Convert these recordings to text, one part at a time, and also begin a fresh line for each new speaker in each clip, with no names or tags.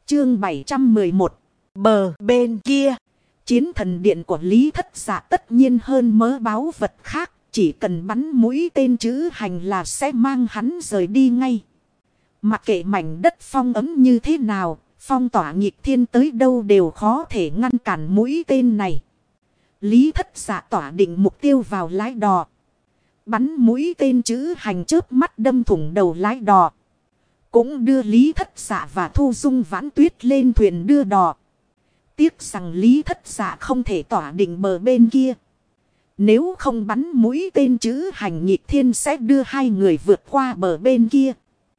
Chương 711. Bờ bên kia. Chiến thần điện của Lý Thất Dạ tất nhiên hơn mớ báu vật khác. Chỉ cần bắn mũi tên chữ hành là sẽ mang hắn rời đi ngay. Mặc kệ mảnh đất phong ấm như thế nào, phong tỏa nghịch thiên tới đâu đều khó thể ngăn cản mũi tên này. Lý Thất Dạ tỏa định mục tiêu vào lái đò. Bắn mũi tên chữ hành chớp mắt đâm thủng đầu lái đò. Cũng đưa Lý Thất Dạ và Thu Dung Vãn Tuyết lên thuyền đưa đò. Tiếc rằng Lý Thất Dạ không thể tỏa định bờ bên kia. Nếu không bắn mũi tên chữ hành nghịch thiên sẽ đưa hai người vượt qua bờ bên kia.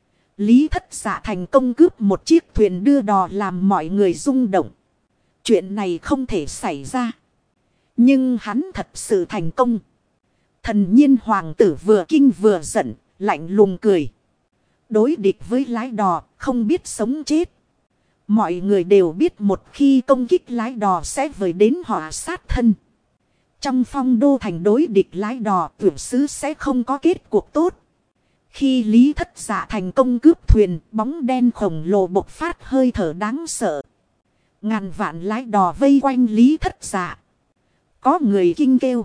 Lý Thất Dạ thành công cướp một chiếc thuyền đưa đò làm mọi người rung động. Chuyện này không thể xảy ra. Nhưng hắn thật sự thành công. Thần nhiên hoàng tử vừa kinh vừa giận, lạnh lùng cười. Đối địch với lái đò, không biết sống chết. Mọi người đều biết một khi công kích lái đò sẽ vời đến họa sát thân. Trong phong đô thành đối địch lái đò, tiểu sứ sẽ không có kết cuộc tốt. Khi Lý Thất Dạ thành công cướp thuyền, bóng đen khổng lồ bộc phát hơi thở đáng sợ. Ngàn vạn lái đò vây quanh Lý Thất Dạ. Có người kinh kêu.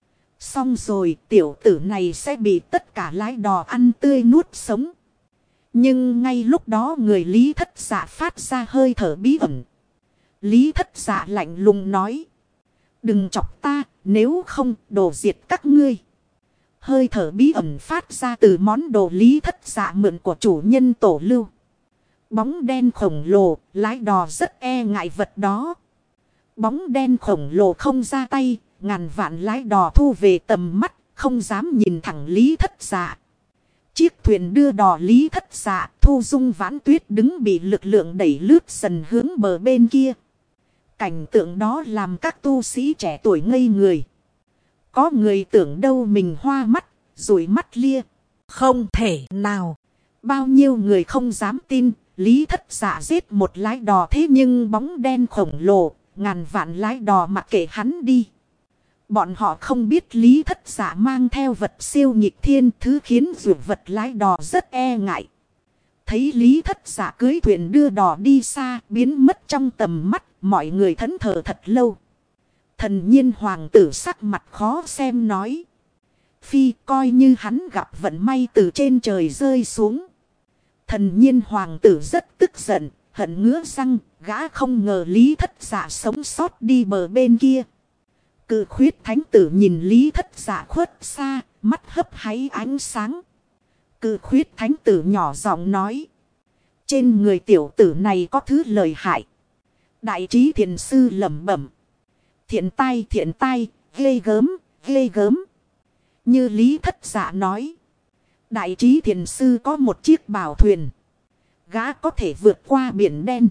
Xong rồi, tiểu tử này sẽ bị tất cả lái đò ăn tươi nuốt sống. Nhưng ngay lúc đó người Lý Thất Dạ phát ra hơi thở bí ẩn. Lý Thất Dạ lạnh lùng nói. Đừng chọc ta, nếu không đồ diệt các ngươi. Hơi thở bí ẩn phát ra từ món đồ Lý Thất Dạ mượn của chủ nhân Tổ Lưu. Bóng đen khổng lồ, lái đò rất e ngại vật đó. Bóng đen khổng lồ không ra tay, ngàn vạn lái đò thu về tầm mắt, không dám nhìn thẳng Lý Thất Dạ. Chiếc thuyền đưa đò Lý Thất Dạ, Thu Dung Vãn Tuyết đứng bị lực lượng đẩy lướt dần hướng bờ bên kia. Cảnh tượng đó làm các tu sĩ trẻ tuổi ngây người. Có người tưởng đâu mình hoa mắt, rủi mắt lia. Không thể nào. Bao nhiêu người không dám tin, Lý Thất Dạ giết một lái đò thế nhưng bóng đen khổng lồ, ngàn vạn lái đò mặc kệ hắn đi. Bọn họ không biết Lý Thất Dạ mang theo vật siêu nghịch thiên, thứ khiến dụ vật lái đò rất e ngại. Thấy Lý Thất Dạ cưới thuyền đưa đò đi xa, biến mất trong tầm mắt, mọi người thẫn thờ thật lâu. Thần nhiên hoàng tử sắc mặt khó xem nói. Phi coi như hắn gặp vận may từ trên trời rơi xuống. Thần nhiên hoàng tử rất tức giận, hận ngứa răng, gã không ngờ Lý Thất Dạ sống sót đi bờ bên kia. Cự khuyết thánh tử nhìn Lý Thất Dạ khuất xa, mắt hấp háy ánh sáng. Cự khuyết thánh tử nhỏ giọng nói. Trên người tiểu tử này có thứ lợi hại. Đại trí thiền sư lẩm bẩm. Thiện tai, ghê gớm, ghê gớm. Như Lý Thất Dạ nói. Đại trí thiền sư có một chiếc bảo thuyền. Gã có thể vượt qua biển đen.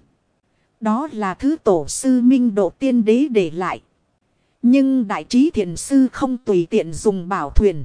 Đó là thứ tổ sư Minh Độ tiên đế để lại. Nhưng đại trí thiền sư không tùy tiện dùng bảo thuyền.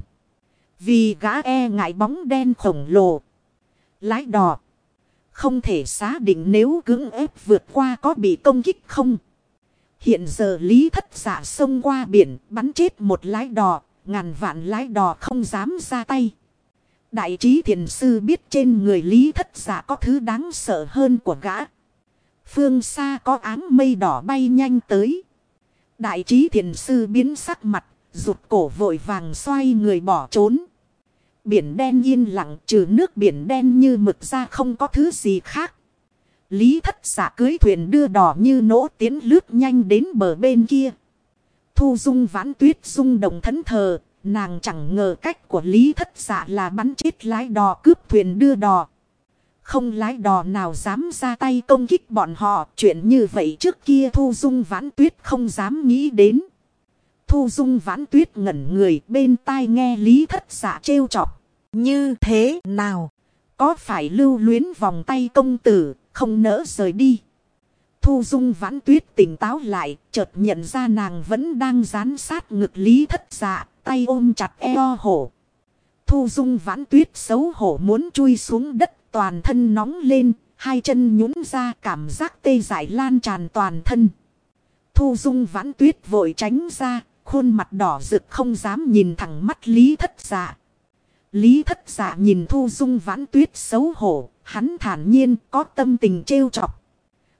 Vì gã e ngại bóng đen khổng lồ. Lái đò. Không thể xác định nếu cưỡng ép vượt qua có bị công kích không. Hiện giờ Lý Thất Dạ xông qua biển bắn chết một lái đò. Ngàn vạn lái đò không dám ra tay. Đại trí thiền sư biết trên người Lý Thất Dạ có thứ đáng sợ hơn của gã. Phương xa có áng mây đỏ bay nhanh tới. Đại trí thiền sư biến sắc mặt, rụt cổ vội vàng xoay người bỏ trốn. Biển đen yên lặng, trừ nước biển đen như mực ra không có thứ gì khác. Lý Thất Dạ cưới thuyền đưa đò như nỗ tiến lướt nhanh đến bờ bên kia. Thu Dung Vãn Tuyết rung động thẫn thờ, nàng chẳng ngờ cách của Lý Thất Dạ là bắn chết lái đò cướp thuyền đưa đò. Không lái đò nào dám ra tay công kích bọn họ. Chuyện như vậy trước kia Thu Dung Vãn Tuyết không dám nghĩ đến. Thu Dung Vãn Tuyết ngẩn người bên tai nghe Lý Thất Dạ trêu chọc. Như thế nào? Có phải lưu luyến vòng tay công tử, không nỡ rời đi? Thu Dung Vãn Tuyết tỉnh táo lại, chợt nhận ra nàng vẫn đang dán sát ngực Lý Thất Dạ, tay ôm chặt eo hổ. Thu Dung Vãn Tuyết xấu hổ muốn chui xuống đất. Toàn thân nóng lên, hai chân nhũn ra cảm giác tê dại lan tràn toàn thân. Thu Dung Vãn Tuyết vội tránh ra, khuôn mặt đỏ rực không dám nhìn thẳng mắt Lý Thất Dạ. Lý Thất Dạ nhìn Thu Dung Vãn Tuyết xấu hổ, hắn thản nhiên có tâm tình trêu chọc.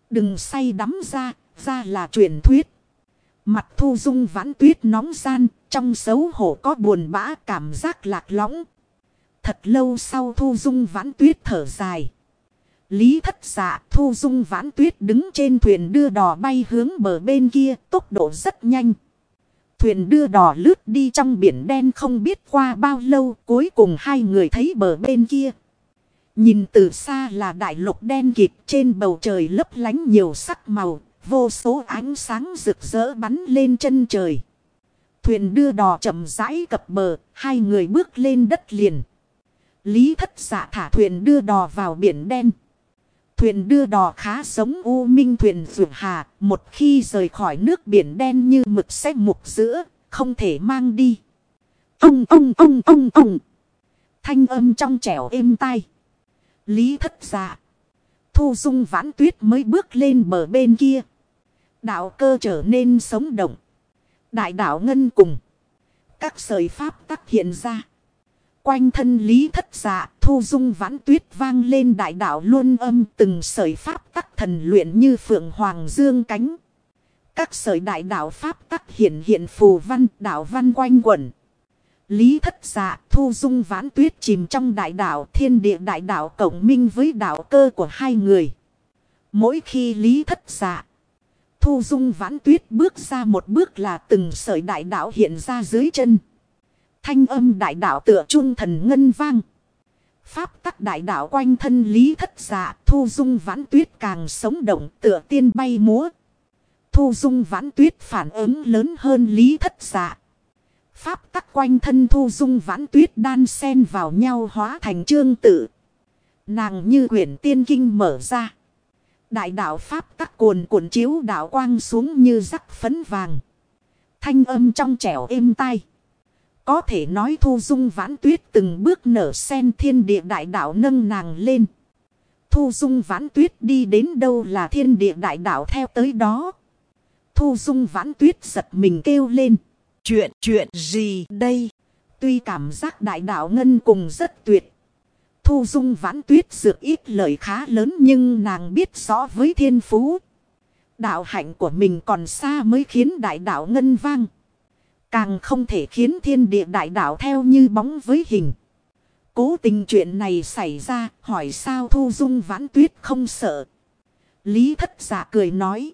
Đừng say đắm ra là truyền thuyết. Mặt Thu Dung Vãn Tuyết nóng gian, trong xấu hổ có buồn bã cảm giác lạc lõng. Thật lâu sau Thu Dung Vãn Tuyết thở dài. Lý Thất Dạ, Thu Dung Vãn Tuyết đứng trên thuyền đưa đò bay hướng bờ bên kia, tốc độ rất nhanh. Thuyền đưa đò lướt đi trong biển đen không biết qua bao lâu, cuối cùng hai người thấy bờ bên kia. Nhìn từ xa là đại lục đen kịt, trên bầu trời lấp lánh nhiều sắc màu, vô số ánh sáng rực rỡ bắn lên chân trời. Thuyền đưa đò chậm rãi cập bờ, hai người bước lên đất liền. Lý Thất Dạ thả thuyền đưa đò vào biển đen. Thuyền đưa đò khá giống U Minh thuyền vượt hà, một khi rời khỏi nước biển đen như mực sẽ mục giữa, không thể mang đi. Ông. Thanh âm trong trẻo êm tai. Lý Thất Dạ. Thu Dung Vãn Tuyết mới bước lên bờ bên kia. Đạo cơ trở nên sống động. Đại đạo ngân cùng. Các sợi pháp tắc hiện ra. Quanh thân Lý Thất Dạ, Thu Dung Vãn Tuyết vang lên đại đạo luân âm, từng sợi pháp tắc thần luyện như phượng hoàng dương cánh. Các sợi đại đạo pháp tắc hiện phù văn, đạo văn quanh quẩn. Lý Thất Dạ, Thu Dung Vãn Tuyết chìm trong đại đạo, thiên địa đại đạo cộng minh với đạo cơ của hai người. Mỗi khi Lý Thất Dạ, Thu Dung Vãn Tuyết bước ra một bước là từng sợi đại đạo hiện ra dưới chân. Thanh âm đại đạo tựa trung thần ngân vang. Pháp tắc đại đạo quanh thân Lý Thất Dạ, Thu Dung Vãn Tuyết càng sống động tựa tiên bay múa. Thu Dung Vãn Tuyết phản ứng lớn hơn Lý Thất Dạ. Pháp tắc quanh thân Thu Dung Vãn Tuyết đan xen vào nhau hóa thành chương tự. Nàng như quyển tiên kinh mở ra. Đại đạo pháp tắc cuồn cuộn chiếu đạo quang xuống như rắc phấn vàng. Thanh âm trong trẻo êm tai. Có thể nói Thu Dung Vãn Tuyết từng bước nở sen thiên địa đại đạo nâng nàng lên. Thu Dung Vãn Tuyết đi đến đâu là thiên địa đại đạo theo tới đó. Thu Dung Vãn Tuyết giật mình kêu lên. Chuyện gì đây? Tuy cảm giác đại đạo ngân cùng rất tuyệt. Thu Dung Vãn Tuyết dược ít lời khá lớn nhưng nàng biết rõ với thiên phú. Đạo hạnh của mình còn xa mới khiến đại đạo ngân vang. Càng không thể khiến thiên địa đại đạo theo như bóng với hình. Cố tình chuyện này xảy ra, hỏi sao Thu Dung Vãn Tuyết không sợ. Lý Thất Dạ cười nói.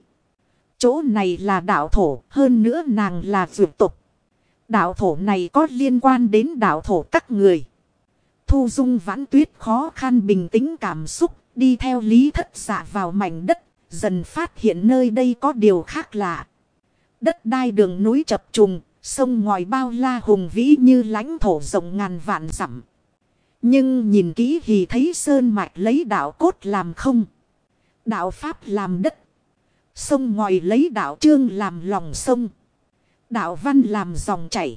Chỗ này là đạo thổ, hơn nữa nàng là vượt tục. Đạo thổ này có liên quan đến đạo thổ các người. Thu Dung Vãn Tuyết khó khăn bình tĩnh cảm xúc, đi theo Lý Thất Dạ vào mảnh đất, dần phát hiện nơi đây có điều khác lạ. Đất đai đường núi chập trùng, sông ngòi bao la hùng vĩ như lãnh thổ rộng ngàn vạn dặm. Nhưng nhìn kỹ thì thấy sơn mạch lấy đạo cốt làm không. Đạo pháp làm đất. Sông ngòi lấy đạo trương làm lòng sông. Đạo văn làm dòng chảy.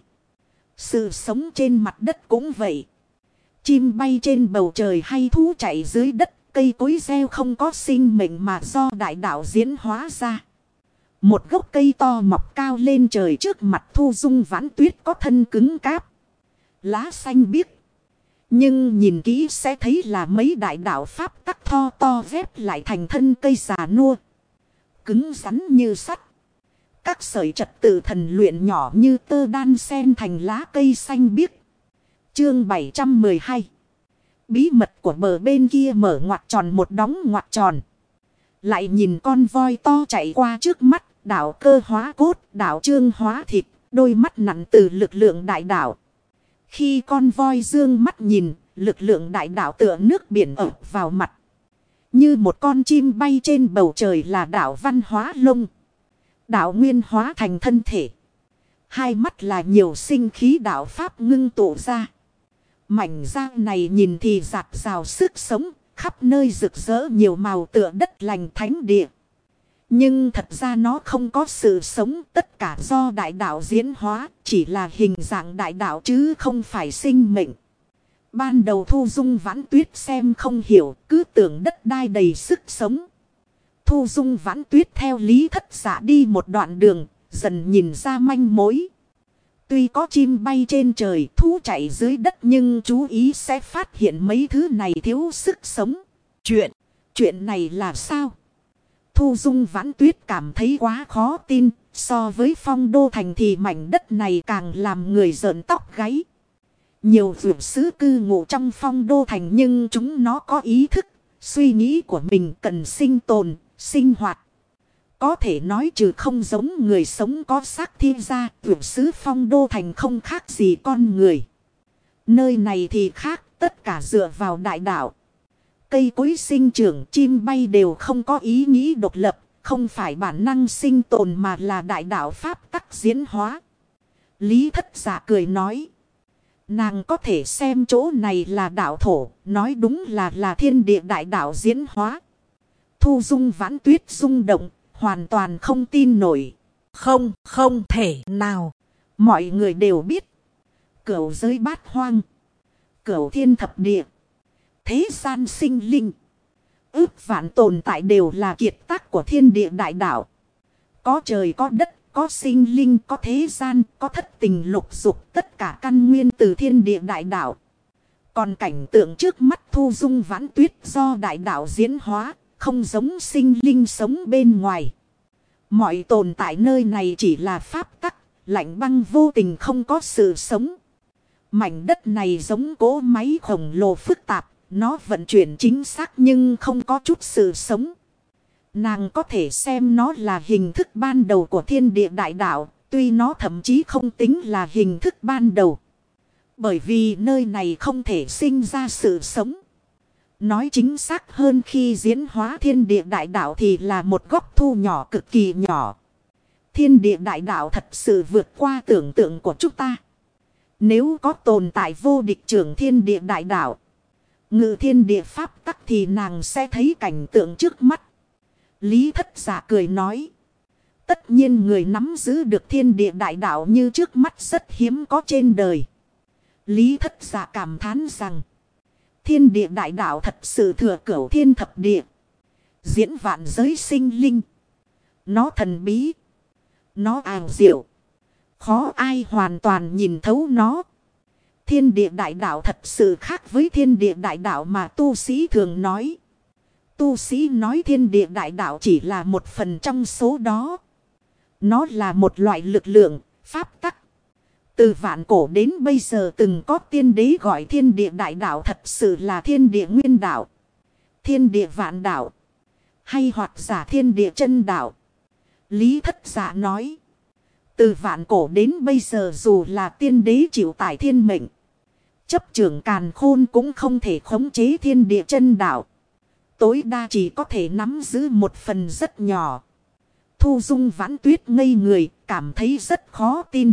Sự sống trên mặt đất cũng vậy. Chim bay trên bầu trời hay thú chạy dưới đất. Cây cối gieo không có sinh mệnh mà do đại đạo diễn hóa ra. Một gốc cây to mọc cao lên trời trước mặt Thu Dung Vãn Tuyết có thân cứng cáp. Lá xanh biếc. Nhưng nhìn kỹ sẽ thấy là mấy đại đạo pháp tắc to to ghép lại thành thân cây già nua. Cứng rắn như sắt. Các sợi trật tự thần luyện nhỏ như tơ đan xen thành lá cây xanh biếc. Chương 712. Bí mật của bờ bên kia mở ngoặc tròn một đóng ngoặc tròn. Lại nhìn con voi to chạy qua trước mắt. Đạo cơ hóa cốt, đạo trương hóa thịt, đôi mắt nặng từ lực lượng đại đạo. Khi con voi dương mắt nhìn, lực lượng đại đạo tựa nước biển ập vào mặt. Như một con chim bay trên bầu trời là đạo văn hóa lông. Đạo nguyên hóa thành thân thể. Hai mắt là nhiều sinh khí đạo pháp ngưng tụ ra. Mảnh da này nhìn thì rạt rào sức sống, khắp nơi rực rỡ nhiều màu tựa đất lành thánh địa. Nhưng thật ra nó không có sự sống, tất cả do đại đạo diễn hóa, chỉ là hình dạng đại đạo chứ không phải sinh mệnh. Ban đầu Thu Dung Vãn Tuyết xem không hiểu, cứ tưởng đất đai đầy sức sống. Thu Dung Vãn Tuyết theo Lý Thất Dạ đi một đoạn đường, dần nhìn ra manh mối. Tuy có chim bay trên trời, thú chạy dưới đất nhưng chú ý sẽ phát hiện mấy thứ này thiếu sức sống. Chuyện này là sao? Thu Dung Vãn Tuyết cảm thấy quá khó tin. So với Phong Đô Thành thì mảnh đất này càng làm người rợn tóc gáy. Nhiều vượt sứ cư ngụ trong Phong Đô Thành nhưng chúng nó có ý thức. Suy nghĩ của mình cần sinh tồn, sinh hoạt. Có thể nói trừ không giống người sống có xác thiên gia, vượt sứ Phong Đô Thành không khác gì con người. Nơi này thì khác, tất cả dựa vào đại đạo. Cây cối sinh trưởng, chim bay đều không có ý nghĩ độc lập, không phải bản năng sinh tồn mà là đại đạo pháp tắc diễn hóa. Lý Thất Dạ cười nói. Nàng có thể xem chỗ này là đạo thổ, nói đúng là thiên địa đại đạo diễn hóa. Thu Dung Vãn Tuyết rung động, hoàn toàn không tin nổi. Không thể nào. Mọi người đều biết. Cửu giới bát hoang. Cửu thiên thập địa. Thế gian sinh linh. Ước vạn tồn tại đều là kiệt tác của thiên địa đại đạo. Có trời có đất, có sinh linh, có thế gian, có thất tình lục dục, tất cả căn nguyên từ thiên địa đại đạo. Còn cảnh tượng trước mắt Thu Dung Vãn Tuyết do đại đạo diễn hóa, không giống sinh linh sống bên ngoài. Mọi tồn tại nơi này chỉ là pháp tắc, lạnh băng vô tình không có sự sống. Mảnh đất này giống cỗ máy khổng lồ phức tạp, nó vận chuyển chính xác nhưng không có chút sự sống. Nàng có thể xem nó là hình thức ban đầu của thiên địa đại đạo, tuy nó thậm chí không tính là hình thức ban đầu. Bởi vì nơi này không thể sinh ra sự sống. Nói chính xác hơn khi diễn hóa thiên địa đại đạo thì là một góc thu nhỏ cực kỳ nhỏ. Thiên địa đại đạo thật sự vượt qua tưởng tượng của chúng ta. Nếu có tồn tại vô địch trưởng thiên địa đại đạo, ngự thiên địa pháp tắc thì nàng sẽ thấy cảnh tượng trước mắt. Lý Thất Dạ cười nói. Tất nhiên người nắm giữ được thiên địa đại đạo như trước mắt rất hiếm có trên đời. Lý Thất Dạ cảm thán rằng. Thiên địa đại đạo thật sự thừa cửu thiên thập địa. Diễn vạn giới sinh linh. Nó thần bí. Nó ảo diệu. Khó ai hoàn toàn nhìn thấu nó. Thiên địa đại đạo thật sự khác với thiên địa đại đạo mà tu sĩ thường nói. Tu sĩ nói thiên địa đại đạo chỉ là một phần trong số đó. Nó là một loại lực lượng, pháp tắc. Từ vạn cổ đến bây giờ từng có tiên đế gọi thiên địa đại đạo thật sự là thiên địa nguyên đạo. Thiên địa vạn đạo. Hay hoặc giả thiên địa chân đạo. Lý Thất Dạ nói. Từ vạn cổ đến bây giờ dù là tiên đế chịu tải thiên mệnh. Chấp trưởng càn khôn cũng không thể khống chế thiên địa chân đạo. Tối đa chỉ có thể nắm giữ một phần rất nhỏ. Thu Dung Vãn Tuyết ngây người, cảm thấy rất khó tin.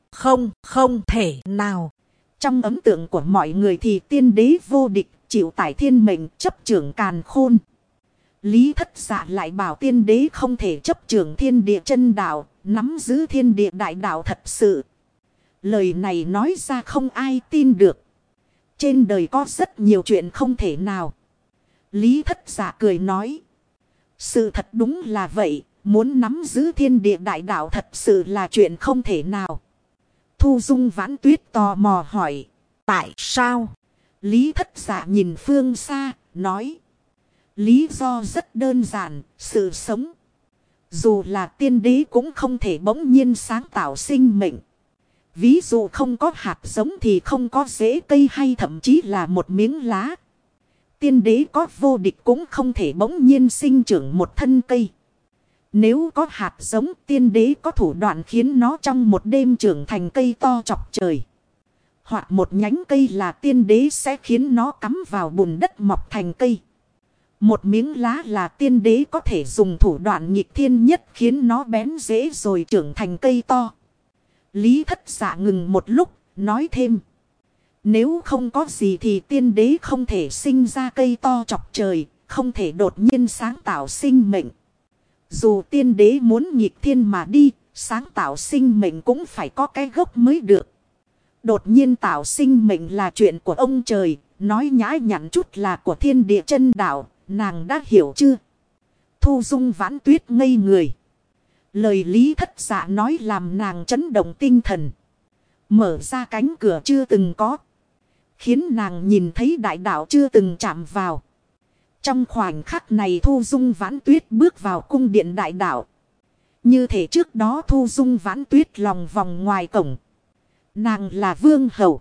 Không thể nào. Trong ấn tượng của mọi người thì tiên đế vô địch, chịu tải thiên mệnh, chấp trưởng càn khôn. Lý Thất Dạ lại bảo tiên đế không thể chấp trưởng thiên địa chân đạo, nắm giữ thiên địa đại đạo thật sự. Lời này nói ra không ai tin được. Trên đời có rất nhiều chuyện không thể nào. Lý Thất Dạ cười nói. Sự thật đúng là vậy, muốn nắm giữ thiên địa đại đạo thật sự là chuyện không thể nào. Thu Dung Vãn Tuyết tò mò hỏi. Tại sao? Lý Thất Dạ nhìn phương xa, nói. Lý do rất đơn giản, sự sống. Dù là tiên đế cũng không thể bỗng nhiên sáng tạo sinh mệnh. Ví dụ không có hạt giống thì không có rễ cây hay thậm chí là một miếng lá. Tiên đế có vô địch cũng không thể bỗng nhiên sinh trưởng một thân cây. Nếu có hạt giống tiên đế có thủ đoạn khiến nó trong một đêm trưởng thành cây to chọc trời. Hoặc một nhánh cây là tiên đế sẽ khiến nó cắm vào bùn đất mọc thành cây. Một miếng lá là tiên đế có thể dùng thủ đoạn nghịch thiên nhất khiến nó bén rễ rồi trưởng thành cây to. Lý Thất Dạ ngừng một lúc, nói thêm. Nếu không có gì thì tiên đế không thể sinh ra cây to chọc trời, không thể đột nhiên sáng tạo sinh mệnh. Dù tiên đế muốn nghịch thiên mà đi, sáng tạo sinh mệnh cũng phải có cái gốc mới được. Đột nhiên tạo sinh mệnh là chuyện của ông trời, nói nhã nhặn chút là của thiên địa chân đạo, nàng đã hiểu chưa? Thu Dung Vãn Tuyết ngây người. Lời Lý Thất Dạ nói làm nàng chấn động tinh thần. Mở ra cánh cửa chưa từng có. Khiến nàng nhìn thấy đại đạo chưa từng chạm vào. Trong khoảnh khắc này Thu Dung Vãn Tuyết bước vào cung điện đại đạo. Như thể trước đó Thu Dung Vãn Tuyết lòng vòng ngoài cổng. Nàng là vương hầu.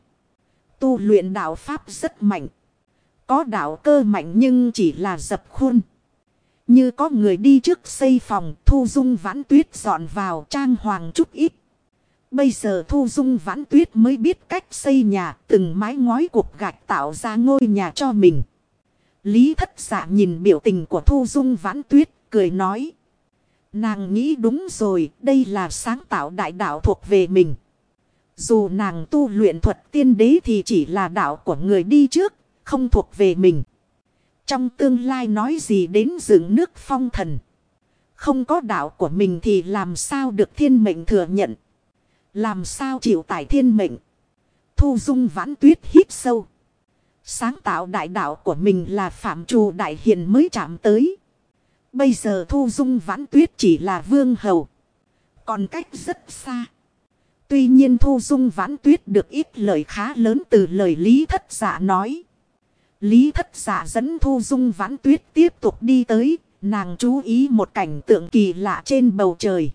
Tu luyện đạo pháp rất mạnh. Có đạo cơ mạnh nhưng chỉ là dập khuôn. Như có người đi trước xây phòng, Thu Dung Vãn Tuyết dọn vào trang hoàng chút ít. Bây giờ Thu Dung Vãn Tuyết mới biết cách xây nhà, từng mái ngói cục gạch tạo ra ngôi nhà cho mình. Lý Thất Dạ nhìn biểu tình của Thu Dung Vãn Tuyết, cười nói. Nàng nghĩ đúng rồi, đây là sáng tạo đại đạo thuộc về mình. Dù nàng tu luyện thuật tiên đế thì chỉ là đạo của người đi trước, không thuộc về mình. Trong tương lai nói gì đến dựng nước phong thần. Không có đạo của mình thì làm sao được thiên mệnh thừa nhận. Làm sao chịu tải thiên mệnh. Thu Dung Vãn Tuyết hít sâu. Sáng tạo đại đạo của mình là phạm trù đại hiền mới chạm tới. Bây giờ Thu Dung Vãn Tuyết chỉ là vương hầu. Còn cách rất xa. Tuy nhiên Thu Dung Vãn Tuyết được ít lời khá lớn từ lời Lý Thất Dạ nói. Lý Thất Dạ dẫn Thu Dung Vãn Tuyết tiếp tục đi tới. Nàng chú ý một cảnh tượng kỳ lạ trên bầu trời.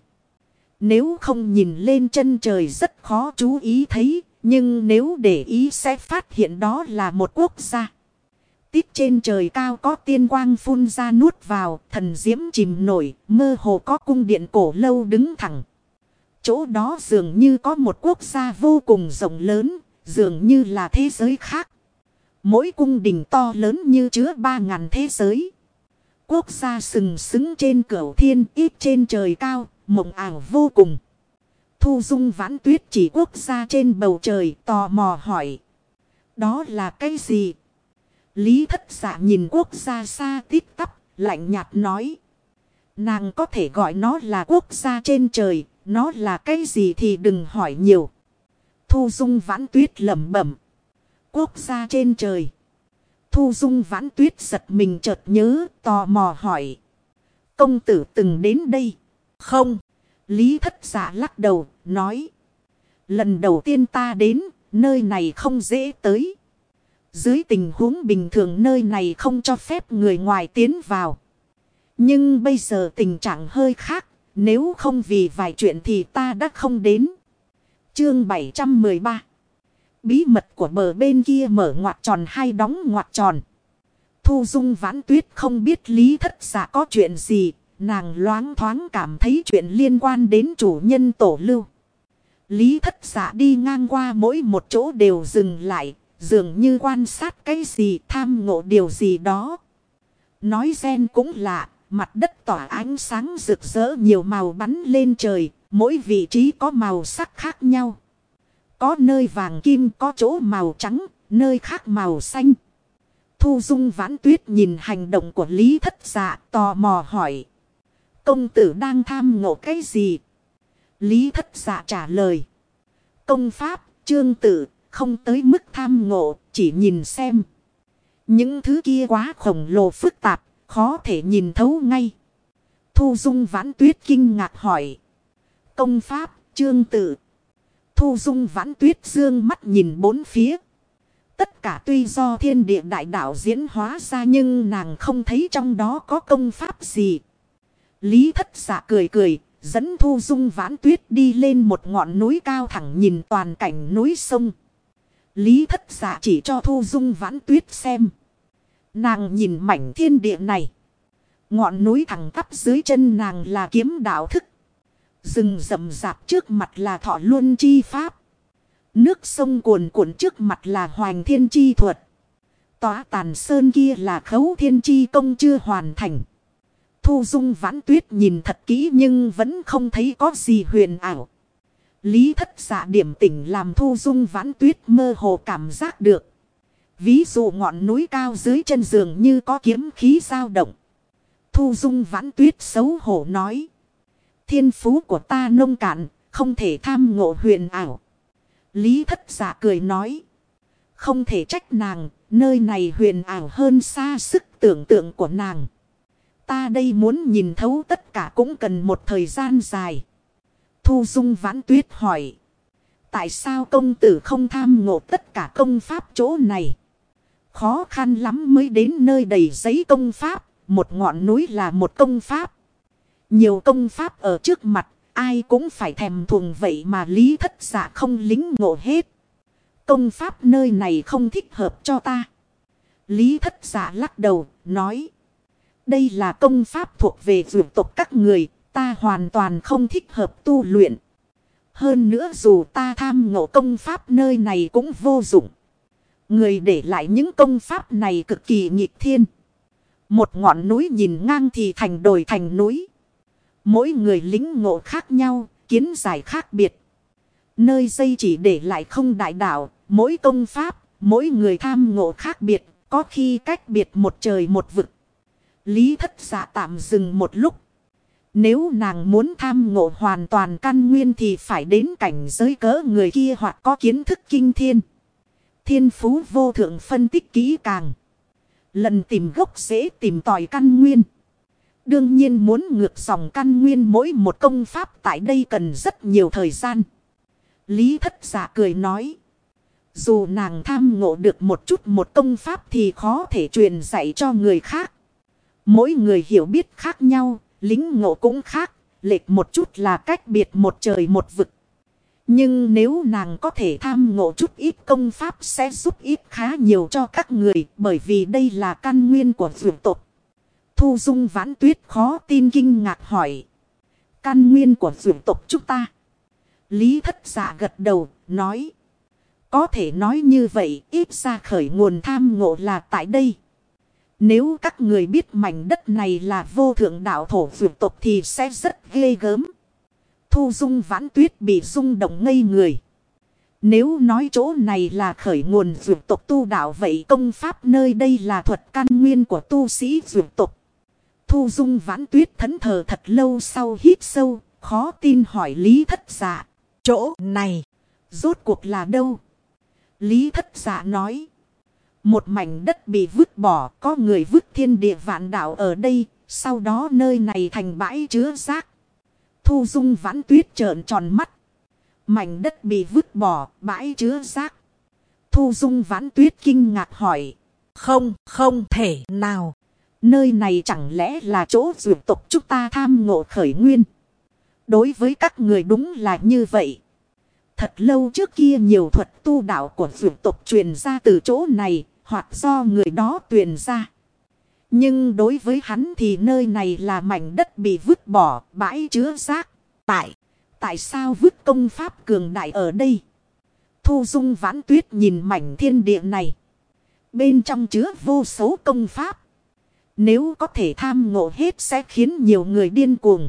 Nếu không nhìn lên chân trời rất khó chú ý thấy. Nhưng nếu để ý sẽ phát hiện đó là một quốc gia. Tít trên trời cao có tiên quang phun ra nuốt vào. Thần diễm chìm nổi. Mơ hồ có cung điện cổ lâu đứng thẳng. Chỗ đó dường như có một quốc gia vô cùng rộng lớn. Dường như là thế giới khác. Mỗi cung đình to lớn như chứa 3.000 thế giới. Quốc gia sừng sững trên cửu thiên ít trên trời cao. Mộng ảo vô cùng. Thu Dung Vãn Tuyết chỉ quốc gia trên bầu trời tò mò hỏi. Đó là cái gì? Lý Thất Dạ nhìn quốc gia xa tít tắp, lạnh nhạt nói. Nàng có thể gọi nó là quốc gia trên trời, nó là cái gì thì đừng hỏi nhiều. Thu Dung Vãn Tuyết lẩm bẩm. Quốc gia trên trời. Thu Dung Vãn Tuyết giật mình chợt nhớ, tò mò hỏi. Công tử từng đến đây? Không. Lý Thất Dạ lắc đầu, nói. Lần đầu tiên ta đến, nơi này không dễ tới. Dưới tình huống bình thường nơi này không cho phép người ngoài tiến vào. Nhưng bây giờ tình trạng hơi khác, nếu không vì vài chuyện thì ta đã không đến. Chương 713. Bí mật của bờ bên kia mở ngoặc tròn hay đóng ngoặc tròn. Thu Dung Vãn Tuyết không biết Lý Thất Dạ có chuyện gì. Nàng loáng thoáng cảm thấy chuyện liên quan đến chủ nhân tổ lưu. Lý Thất Dạ đi ngang qua mỗi một chỗ đều dừng lại. Dường như quan sát cái gì tham ngộ điều gì đó. Nói gen cũng lạ. Mặt đất tỏa ánh sáng rực rỡ nhiều màu bắn lên trời. Mỗi vị trí có màu sắc khác nhau. Có nơi vàng kim, có chỗ màu trắng, nơi khác màu xanh. Thu Dung Vãn Tuyết nhìn hành động của Lý Thất Dạ tò mò hỏi. Công tử đang tham ngộ cái gì? Lý Thất Dạ trả lời. Công pháp, chương tử, không tới mức tham ngộ, chỉ nhìn xem. Những thứ kia quá khổng lồ phức tạp, khó thể nhìn thấu ngay. Thu Dung Vãn Tuyết kinh ngạc hỏi. Công pháp, chương tử. Thu Dung Vãn Tuyết dương mắt nhìn bốn phía. Tất cả tuy do thiên địa đại đạo diễn hóa ra nhưng nàng không thấy trong đó có công pháp gì. Lý Thất Dạ cười cười, dẫn Thu Dung Vãn Tuyết đi lên một ngọn núi cao thẳng nhìn toàn cảnh núi sông. Lý Thất Dạ chỉ cho Thu Dung Vãn Tuyết xem. Nàng nhìn mảnh thiên địa này. Ngọn núi thẳng tắp dưới chân nàng là kiếm đạo thức. Rừng rậm rạp trước mặt là Thọ Luân chi pháp. Nước sông cuồn cuộn trước mặt là Hoành Thiên chi thuật. Tỏa Tàn Sơn kia là Khấu Thiên chi công chưa hoàn thành. Thu Dung Vãn Tuyết nhìn thật kỹ nhưng vẫn không thấy có gì huyền ảo. Lý Thất Dạ điểm tỉnh làm Thu Dung Vãn Tuyết mơ hồ cảm giác được. Ví dụ ngọn núi cao dưới chân giường như có kiếm khí dao động. Thu Dung Vãn Tuyết xấu hổ nói. Thiên phú của ta nông cạn, không thể tham ngộ huyền ảo. Lý Thất Dạ cười nói. Không thể trách nàng, nơi này huyền ảo hơn xa sức tưởng tượng của nàng. Ta đây muốn nhìn thấu tất cả cũng cần một thời gian dài. Thu Dung Vãn Tuyết hỏi. Tại sao công tử không tham ngộ tất cả công pháp chỗ này? Khó khăn lắm mới đến nơi đầy giấy công pháp. Một ngọn núi là một công pháp. Nhiều công pháp ở trước mặt. Ai cũng phải thèm thuồng vậy mà Lý Thất Dạ không lính ngộ hết. Công pháp nơi này không thích hợp cho ta. Lý Thất Dạ lắc đầu, nói. Đây là công pháp thuộc về dược tộc các người. Ta hoàn toàn không thích hợp tu luyện. Hơn nữa dù ta tham ngộ công pháp nơi này cũng vô dụng. Người để lại những công pháp này cực kỳ nghịch thiên. Một ngọn núi nhìn ngang thì thành đồi thành núi. Mỗi người lính ngộ khác nhau, kiến giải khác biệt. Nơi dây chỉ để lại không đại đạo, mỗi công pháp, mỗi người tham ngộ khác biệt, có khi cách biệt một trời một vực. Lý Thất Dạ tạm dừng một lúc. Nếu nàng muốn tham ngộ hoàn toàn căn nguyên thì phải đến cảnh giới cỡ người kia hoặc có kiến thức kinh thiên. Thiên phú vô thượng phân tích kỹ càng. Lần tìm gốc rễ tìm tòi căn nguyên. Đương nhiên muốn ngược dòng căn nguyên mỗi một công pháp tại đây cần rất nhiều thời gian. Lý Thất Dạ cười nói. Dù nàng tham ngộ được một chút một công pháp thì khó thể truyền dạy cho người khác. Mỗi người hiểu biết khác nhau, lính ngộ cũng khác, lệch một chút là cách biệt một trời một vực. Nhưng nếu nàng có thể tham ngộ chút ít công pháp sẽ giúp ít khá nhiều cho các người, bởi vì đây là căn nguyên của dược tộc. Thu Dung Vãn Tuyết khó tin kinh ngạc hỏi. Căn nguyên của dược tộc chúng ta. Lý Thất Dạ gật đầu, nói. Có thể nói như vậy, ít ra khởi nguồn tham ngộ là tại đây. Nếu các người biết mảnh đất này là vô thượng đạo thổ dược tộc thì sẽ rất ghê gớm. Thu Dung Vãn Tuyết bị rung động ngây người. Nếu nói chỗ này là khởi nguồn dược tộc tu đạo vậy công pháp nơi đây là thuật căn nguyên của tu sĩ dược tộc. Thu Dung Vãn Tuyết thẫn thờ thật lâu sau hít sâu, khó tin hỏi Lý Thất Dạ. Chỗ này, rốt cuộc là đâu? Lý Thất Dạ nói. Một mảnh đất bị vứt bỏ, có người vứt thiên địa vạn đạo ở đây, sau đó nơi này thành bãi chứa rác. Thu Dung Vãn Tuyết trợn tròn mắt. Mảnh đất bị vứt bỏ, bãi chứa rác. Thu Dung Vãn Tuyết kinh ngạc hỏi. Không thể nào. Nơi này chẳng lẽ là chỗ dược tộc chúng ta tham ngộ khởi nguyên. Đối với các người đúng là như vậy. Thật lâu trước kia nhiều thuật tu đạo của dược tộc truyền ra từ chỗ này, hoặc do người đó truyền ra. Nhưng đối với hắn thì nơi này là mảnh đất bị vứt bỏ, bãi chứa rác. Tại sao vứt công pháp cường đại ở đây? Thu Dung Vãn Tuyết nhìn mảnh thiên địa này. Bên trong chứa vô số công pháp. Nếu có thể tham ngộ hết sẽ khiến nhiều người điên cuồng.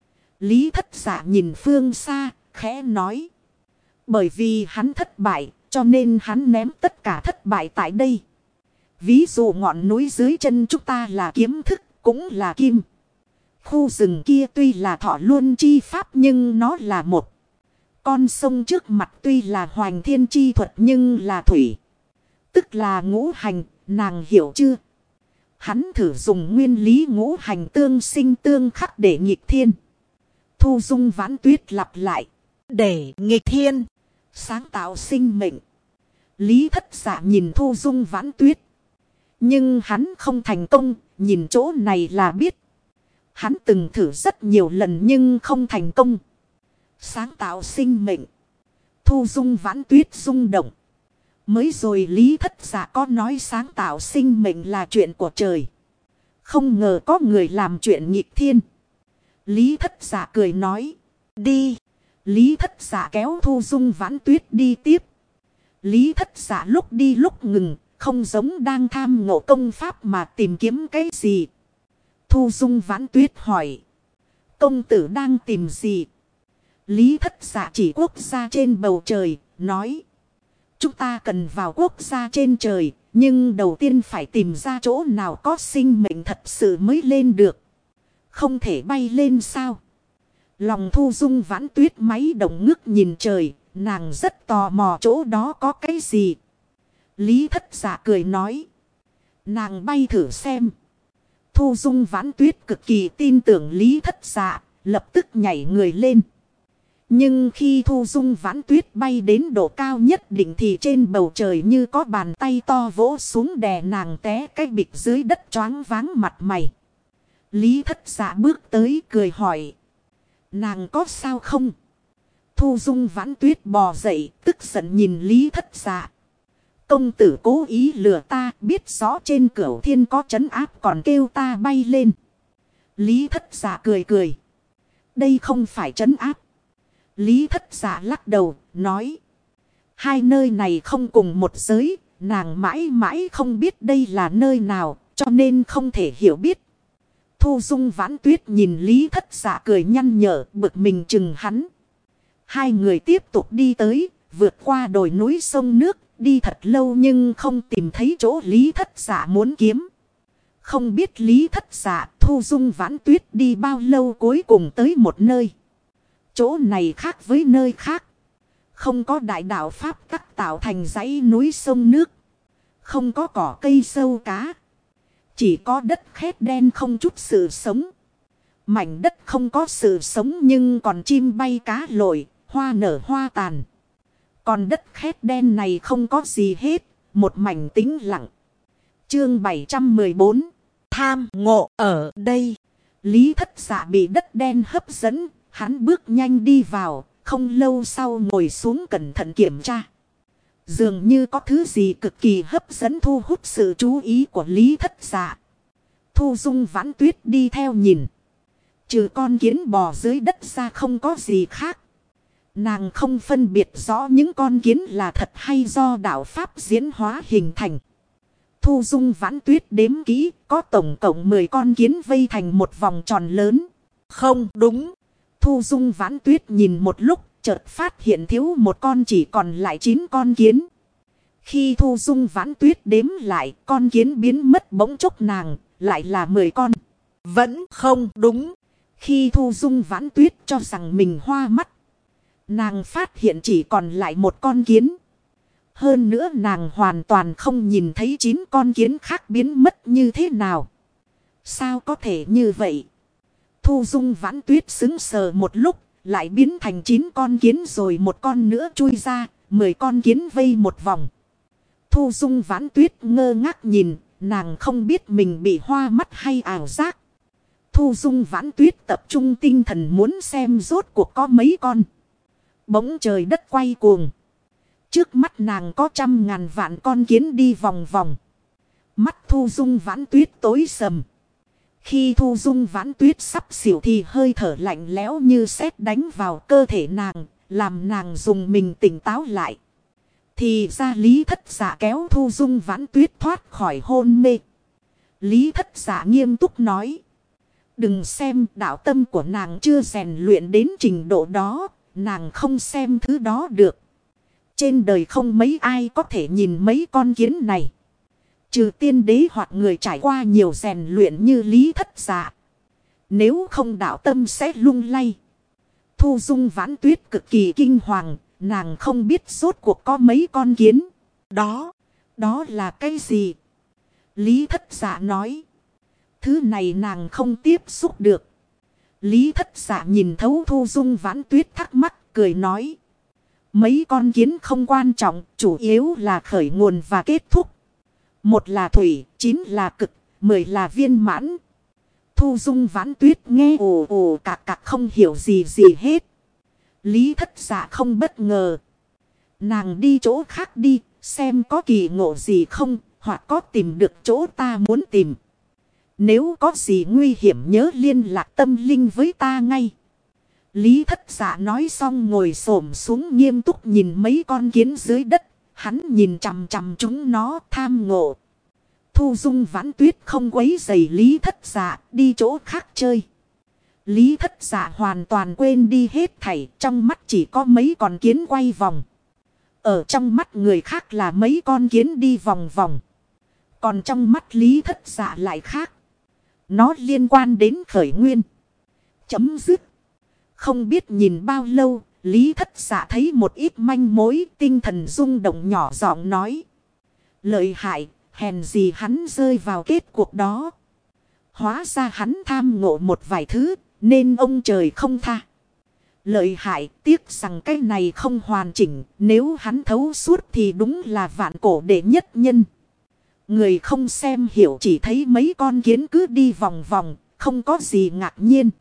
Lý Thất Dạ nhìn phương xa, khẽ nói. Bởi vì hắn thất bại, cho nên hắn ném tất cả thất bại tại đây. Ví dụ ngọn núi dưới chân chúng ta là kiếm thức, cũng là kim. Khu rừng kia tuy là thọ luân chi pháp nhưng nó là một. Con sông trước mặt tuy là hoành thiên chi thuật nhưng là thủy. Tức là ngũ hành, nàng hiểu chưa? Hắn thử dùng nguyên lý ngũ hành tương sinh tương khắc để nghịch thiên. Thu Dung Vãn Tuyết lặp lại. Để nghịch thiên. Sáng tạo sinh mệnh. Lý Thất Dạ nhìn Thu Dung Vãn Tuyết. Nhưng hắn không thành công, nhìn chỗ này là biết. Hắn từng thử rất nhiều lần nhưng không thành công. Sáng tạo sinh mệnh. Thu Dung Vãn Tuyết rung động. Mới rồi Lý Thất Dạ có nói sáng tạo sinh mệnh là chuyện của trời. Không ngờ có người làm chuyện nghịch thiên. Lý Thất Dạ cười nói. Đi. Lý Thất Dạ kéo Thu Dung Vãn Tuyết đi tiếp. Lý Thất Dạ lúc đi lúc ngừng. Không giống đang tham ngộ công pháp mà tìm kiếm cái gì. Thu Dung Vãn Tuyết hỏi. Công tử đang tìm gì? Lý Thất Dạ chỉ quốc gia trên bầu trời, nói. Chúng ta cần vào quốc gia trên trời, nhưng đầu tiên phải tìm ra chỗ nào có sinh mệnh thật sự mới lên được. Không thể bay lên sao? Lòng Thu Dung Vãn Tuyết máy động ngước nhìn trời, nàng rất tò mò chỗ đó có cái gì. Lý Thất Dạ cười nói. Nàng bay thử xem. Thu Dung Vãn Tuyết cực kỳ tin tưởng Lý Thất Dạ, lập tức nhảy người lên. Nhưng khi Thu Dung Vãn Tuyết bay đến độ cao nhất định thì trên bầu trời như có bàn tay to vỗ xuống đè nàng té cái bịch dưới đất choáng váng mặt mày. Lý Thất Dạ bước tới cười hỏi. Nàng có sao không? Thu Dung Vãn Tuyết bò dậy tức giận nhìn Lý Thất Dạ. Công tử cố ý lừa ta, biết rõ trên cửu thiên có trấn áp còn kêu ta bay lên. Lý Thất Dạ cười cười. Đây không phải trấn áp. Lý Thất Dạ lắc đầu, nói. Hai nơi này không cùng một giới, nàng mãi mãi không biết đây là nơi nào, cho nên không thể hiểu biết. Thu Dung Vãn Tuyết nhìn Lý Thất Dạ cười nhăn nhở, bực mình chừng hắn. Hai người tiếp tục đi tới, vượt qua đồi núi sông nước, đi thật lâu nhưng không tìm thấy chỗ Lý Thất Dạ muốn kiếm. Không biết Lý Thất Dạ, Thu Dung Vãn Tuyết đi bao lâu cuối cùng tới một nơi. Chỗ này khác với nơi khác. Không có đại đạo Pháp tắc tạo thành dãy núi sông nước. Không có cỏ cây sâu cá. Chỉ có đất khét đen không chút sự sống. Mảnh đất không có sự sống nhưng còn chim bay cá lội, hoa nở hoa tàn. Còn đất khét đen này không có gì hết, một mảnh tĩnh lặng. Chương 714, tham ngộ ở đây. Lý Thất Dạ bị đất đen hấp dẫn, hắn bước nhanh đi vào, không lâu sau ngồi xuống cẩn thận kiểm tra. Dường như có thứ gì cực kỳ hấp dẫn thu hút sự chú ý của Lý Thất Dạ. Thu Dung Vãn Tuyết đi theo nhìn. Trừ con kiến bò dưới đất ra không có gì khác. Nàng không phân biệt rõ những con kiến là thật hay do đạo Pháp diễn hóa hình thành. Thu Dung Vãn Tuyết đếm kỹ, có tổng cộng 10 con kiến vây thành một vòng tròn lớn. Không đúng. Thu Dung Vãn Tuyết nhìn một lúc, chợt phát hiện thiếu một con, chỉ còn lại 9 con kiến. Khi Thu Dung Vãn Tuyết đếm lại, con kiến biến mất bỗng chốc nàng, lại là 10 con. Vẫn không đúng. Khi Thu Dung Vãn Tuyết cho rằng mình hoa mắt, nàng phát hiện chỉ còn lại một con kiến. Hơn nữa nàng hoàn toàn không nhìn thấy 9 con kiến khác biến mất như thế nào. Sao có thể như vậy? Thu Dung Vãn Tuyết sững sờ một lúc, lại biến thành 9 con kiến rồi một con nữa chui ra, 10 con kiến vây một vòng. Thu Dung Vãn Tuyết ngơ ngác nhìn, nàng không biết mình bị hoa mắt hay ảo giác. Thu Dung Vãn Tuyết tập trung tinh thần muốn xem rốt cuộc có mấy con. Bỗng trời đất quay cuồng. Trước mắt nàng có 100.000 vạn con kiến đi vòng vòng. Mắt Thu Dung Vãn Tuyết tối sầm. Khi Thu Dung Vãn Tuyết sắp xỉu thì hơi thở lạnh lẽo như sét đánh vào cơ thể nàng, làm nàng dùng mình tỉnh táo lại. Thì ra Lý Thất Dạ kéo Thu Dung Vãn Tuyết thoát khỏi hôn mê. Lý Thất Dạ nghiêm túc nói. Đừng xem, đạo tâm của nàng chưa rèn luyện đến trình độ đó, nàng không xem thứ đó được. Trên đời không mấy ai có thể nhìn mấy con kiến này. Trừ tiên đế hoặc người trải qua nhiều rèn luyện như Lý Thất Dạ. Nếu không đạo tâm sẽ lung lay. Thu Dung Vãn Tuyết cực kỳ kinh hoàng. Nàng không biết rốt cuộc có mấy con kiến. Đó là cái gì? Lý Thất Dạ nói. Thứ này nàng không tiếp xúc được. Lý Thất Dạ nhìn thấu Thu Dung Vãn Tuyết thắc mắc, cười nói. Mấy con kiến không quan trọng, chủ yếu là khởi nguồn và kết thúc. 1 là thủy, 9 là cực, 10 là viên mãn. Thu Dung Vãn Tuyết nghe ồ ồ cạc cạc không hiểu gì hết. Lý Thất Dạ không bất ngờ. Nàng đi chỗ khác đi, xem có kỳ ngộ gì không, hoặc có tìm được chỗ ta muốn tìm. Nếu có gì nguy hiểm nhớ liên lạc tâm linh với ta ngay. Lý Thất Dạ nói xong ngồi xổm xuống nghiêm túc nhìn mấy con kiến dưới đất. Hắn nhìn chằm chằm chúng nó tham ngộ. Thu Dung Vãn Tuyết không quấy rầy Lý Thất Dạ đi chỗ khác chơi. Lý Thất Dạ hoàn toàn quên đi hết thảy, trong mắt chỉ có mấy con kiến quay vòng. Ở trong mắt người khác là mấy con kiến đi vòng vòng. Còn trong mắt Lý Thất Dạ lại khác. Nó liên quan đến khởi nguyên. Chấm dứt. Không biết nhìn bao lâu, Lý Thất Dạ thấy một ít manh mối, tinh thần rung động nhỏ giọng nói. Lợi hại, hèn gì hắn rơi vào kết cuộc đó. Hóa ra hắn tham ngộ một vài thứ, nên ông trời không tha. Lợi hại, tiếc rằng cái này không hoàn chỉnh, nếu hắn thấu suốt thì đúng là vạn cổ đệ nhất nhân. Người không xem hiểu chỉ thấy mấy con kiến cứ đi vòng vòng, không có gì ngạc nhiên.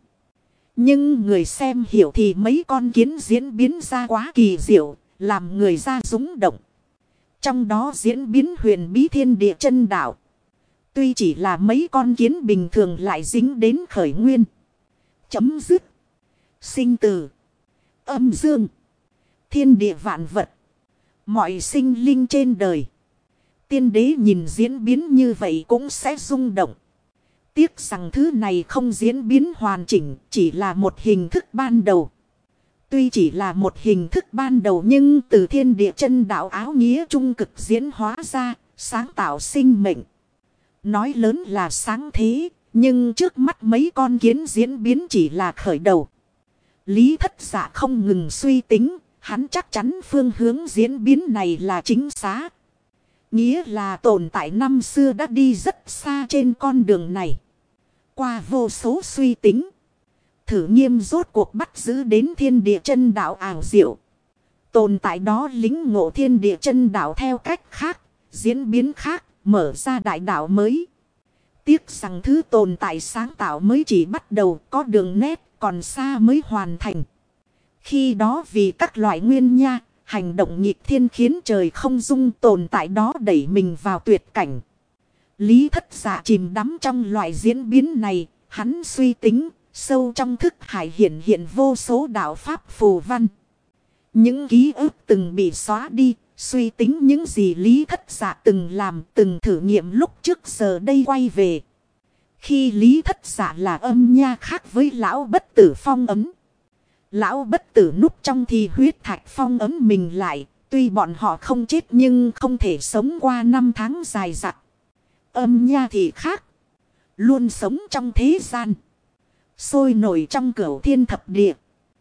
Nhưng người xem hiểu thì mấy con kiến diễn biến ra quá kỳ diệu, làm người ra rúng động. Trong đó diễn biến huyền bí thiên địa chân đạo. Tuy chỉ là mấy con kiến bình thường lại dính đến khởi nguyên. Chấm dứt. Sinh tử. Âm dương. Thiên địa vạn vật. Mọi sinh linh trên đời. Tiên đế nhìn diễn biến như vậy cũng sẽ rung động. Tiếc rằng thứ này không diễn biến hoàn chỉnh, chỉ là một hình thức ban đầu. Tuy chỉ là một hình thức ban đầu nhưng từ thiên địa chân đạo áo nghĩa trung cực diễn hóa ra, sáng tạo sinh mệnh. Nói lớn là sáng thế, nhưng trước mắt mấy con kiến diễn biến chỉ là khởi đầu. Lý Thất Dạ không ngừng suy tính, hắn chắc chắn phương hướng diễn biến này là chính xác. Nghĩa là tồn tại năm xưa đã đi rất xa trên con đường này. Qua vô số suy tính, thử nghiêm rốt cuộc bắt giữ đến thiên địa chân đạo ảo diệu. Tồn tại đó lính ngộ thiên địa chân đạo theo cách khác, diễn biến khác, mở ra đại đạo mới. Tiếc rằng thứ tồn tại sáng tạo mới chỉ bắt đầu có đường nét, còn xa mới hoàn thành. Khi đó vì các loại nguyên nha, hành động nghịch thiên khiến trời không dung, tồn tại đó đẩy mình vào tuyệt cảnh. Lý Thất Dạ chìm đắm trong loại diễn biến này, hắn suy tính, sâu trong thức hải hiện vô số đạo pháp phù văn. Những ký ức từng bị xóa đi, suy tính những gì Lý Thất Dạ từng làm, từng thử nghiệm lúc trước giờ đây quay về. Khi Lý Thất Dạ là âm nha khác với lão bất tử phong ấm. Lão bất tử núp trong thì huyết thạch phong ấm mình lại, tuy bọn họ không chết nhưng không thể sống qua năm tháng dài dặc. Âm nha thì khác, luôn sống trong thế gian, sôi nổi trong cửu thiên thập địa,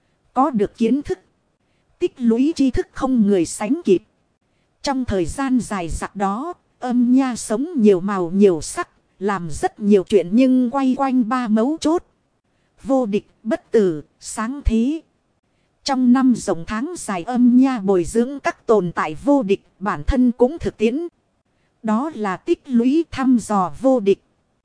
có được kiến thức, tích lũy tri thức không người sánh kịp. Trong thời gian dài dặc đó, âm nha sống nhiều màu nhiều sắc, làm rất nhiều chuyện nhưng quay quanh ba mấu chốt: vô địch, bất tử, sáng thế. Trong năm rộng tháng dài âm nha bồi dưỡng các tồn tại vô địch, bản thân cũng thực tiễn. Đó là tích lũy thăm dò vô địch.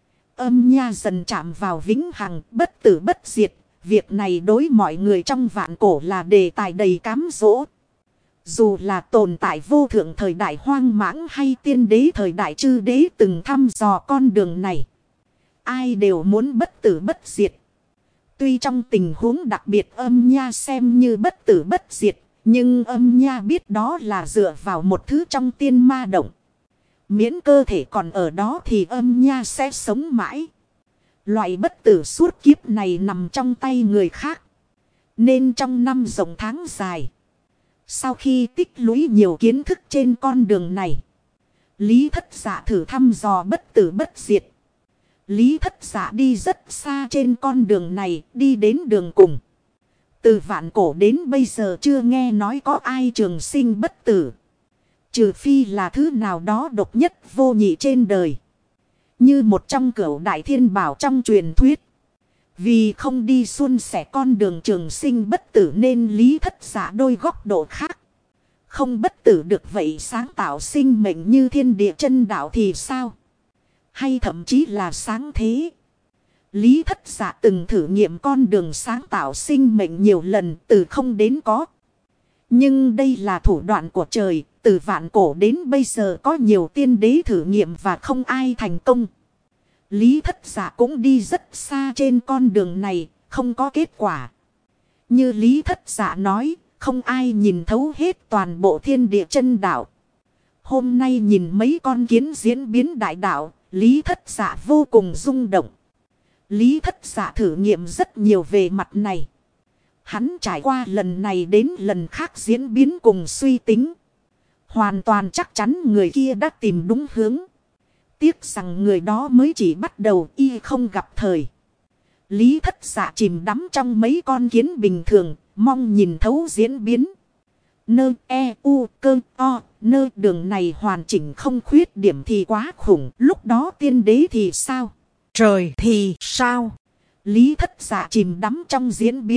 Âm nha dần chạm vào vĩnh hằng, bất tử bất diệt. Việc này đối mọi người trong vạn cổ là đề tài đầy cám dỗ. Dù là tồn tại vô thượng thời đại hoang mãng hay tiên đế thời đại chư đế từng thăm dò con đường này, ai đều muốn bất tử bất diệt. Tuy trong tình huống đặc biệt âm nha xem như bất tử bất diệt, nhưng âm nha biết đó là dựa vào một thứ trong tiên ma động. Miễn cơ thể còn ở đó thì âm nha sẽ sống mãi. Loại bất tử suốt kiếp này nằm trong tay người khác. Nên trong năm rộng tháng dài, sau khi tích lũy nhiều kiến thức trên con đường này, Lý Thất Dạ thử thăm dò bất tử bất diệt. Lý Thất Dạ đi rất xa trên con đường này, đi đến đường cùng. Từ vạn cổ đến bây giờ chưa nghe nói có ai trường sinh bất tử. Trừ phi là thứ nào đó độc nhất vô nhị trên đời. Như một trong cửu đại thiên bảo trong truyền thuyết. Vì không đi suôn sẻ con đường trường sinh bất tử nên Lý Thất Dạ đôi góc độ khác. Không bất tử được vậy sáng tạo sinh mệnh như thiên địa chân đạo thì sao? Hay thậm chí là sáng thế. Lý Thất Dạ từng thử nghiệm con đường sáng tạo sinh mệnh nhiều lần từ không đến có. Nhưng đây là thủ đoạn của trời, từ vạn cổ đến bây giờ có nhiều tiên đế thử nghiệm và không ai thành công. Lý Thất Dạ cũng đi rất xa trên con đường này, không có kết quả. Như Lý Thất Dạ nói, không ai nhìn thấu hết toàn bộ thiên địa chân đạo. Hôm nay nhìn mấy con kiến diễn biến đại đạo, Lý Thất Dạ vô cùng rung động. Lý Thất Dạ thử nghiệm rất nhiều về mặt này. Hắn trải qua lần này đến lần khác diễn biến cùng suy tính. Hoàn toàn chắc chắn người kia đã tìm đúng hướng. Tiếc rằng người đó mới chỉ bắt đầu y không gặp thời. Lý Thất Dạ chìm đắm trong mấy con kiến bình thường, mong nhìn thấu diễn biến. Nơ e u cơ o nơ đường này hoàn chỉnh không khuyết điểm thì quá khủng. Lúc đó tiên đế thì sao? Trời thì sao? Lý Thất Dạ chìm đắm trong diễn biến.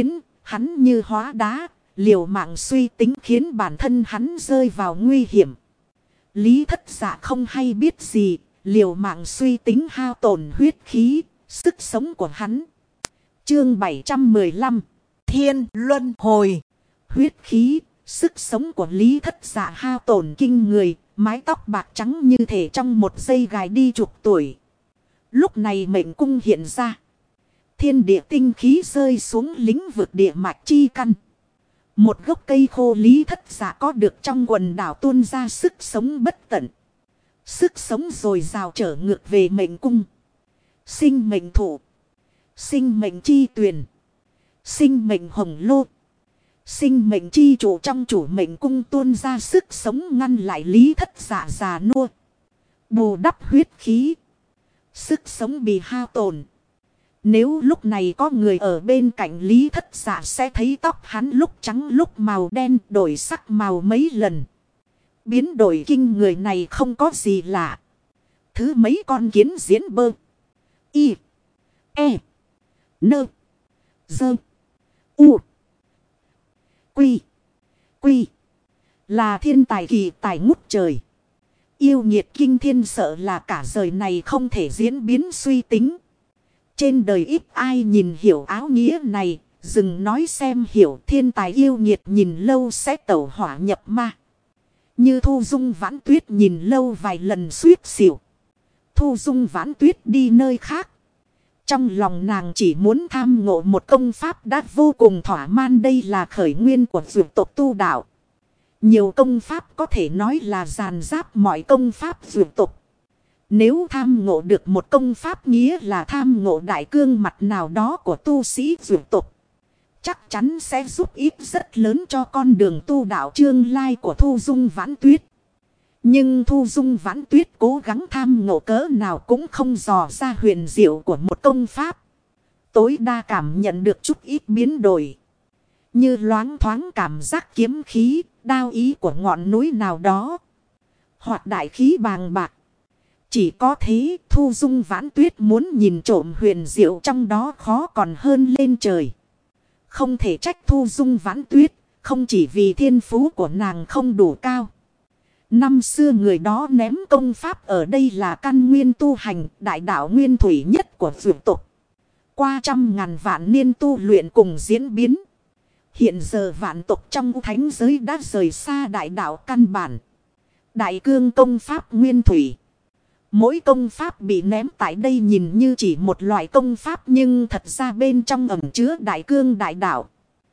hắn như hóa đá, liều mạng suy tính khiến bản thân hắn rơi vào nguy hiểm. Lý Thất Dạ không hay biết gì, liều mạng suy tính hao tổn huyết khí, sức sống của hắn. Chương 715 Thiên Luân Hồi. Huyết khí, sức sống của Lý Thất Dạ hao tổn kinh người, mái tóc bạc trắng như thể trong một giây gài đi chục tuổi. Lúc này mệnh cung hiện ra. Thiên địa tinh khí rơi xuống lĩnh vực địa mạch chi căn. Một gốc cây khô Lý Thất Dạ có được trong quần đảo tuôn ra sức sống bất tận. Sức sống dồi dào trở ngược về mệnh cung. Sinh mệnh thụ. Sinh mệnh chi tuyền. Sinh mệnh hồng lô. Sinh mệnh chi chủ trong chủ mệnh cung tuôn ra sức sống ngăn lại Lý Thất Dạ già nua. Bù đắp huyết khí. Sức sống bị hao tổn. Nếu lúc này có người ở bên cạnh Lý Thất Dạ sẽ thấy tóc hắn lúc trắng lúc màu đen đổi sắc màu mấy lần. Biến đổi kinh người này không có gì lạ. Thứ mấy con kiến diễn bơ. Y. E. Nơ. Dơ. U. Quy. Quy. Là thiên tài kỳ tài ngút trời. Yêu nghiệt kinh thiên sợ là cả đời này không thể diễn biến suy tính. Trên đời ít ai nhìn hiểu áo nghĩa này. Dừng nói xem hiểu thiên tài yêu nghiệt nhìn lâu sẽ tẩu hỏa nhập ma. Như Thu Dung Vãn Tuyết nhìn lâu vài lần suýt xỉu. Thu Dung Vãn Tuyết đi nơi khác. Trong lòng nàng chỉ muốn tham ngộ một công pháp đã vô cùng thỏa man, đây là khởi nguyên của dược tộc tu đạo. Nhiều công pháp có thể nói là dàn giáp mọi công pháp dược tộc. Nếu tham ngộ được một công pháp nghĩa là tham ngộ đại cương mặt nào đó của tu sĩ dược tộc. Chắc chắn sẽ giúp ích rất lớn cho con đường tu đạo tương lai của Thu Dung Vãn Tuyết. Nhưng Thu Dung Vãn Tuyết cố gắng tham ngộ cỡ nào cũng không dò ra huyền diệu của một công pháp. Tối đa cảm nhận được chút ít biến đổi. Như loáng thoáng cảm giác kiếm khí, đao ý của ngọn núi nào đó. Hoặc đại khí bàng bạc. Chỉ có thế Thu Dung Vãn Tuyết muốn nhìn trộm huyền diệu trong đó khó còn hơn lên trời. Không thể trách Thu Dung Vãn Tuyết, không chỉ vì thiên phú của nàng không đủ cao. Năm xưa người đó ném công pháp ở đây là căn nguyên tu hành, đại đạo nguyên thủy nhất của dược tộc. Qua trăm ngàn vạn niên tu luyện cùng diễn biến. Hiện giờ vạn tộc trong thánh giới đã rời xa đại đạo căn bản. Đại cương công pháp nguyên thủy. Mỗi công pháp bị ném tại đây nhìn như chỉ một loại công pháp nhưng thật ra bên trong ẩn chứa đại cương đại đạo.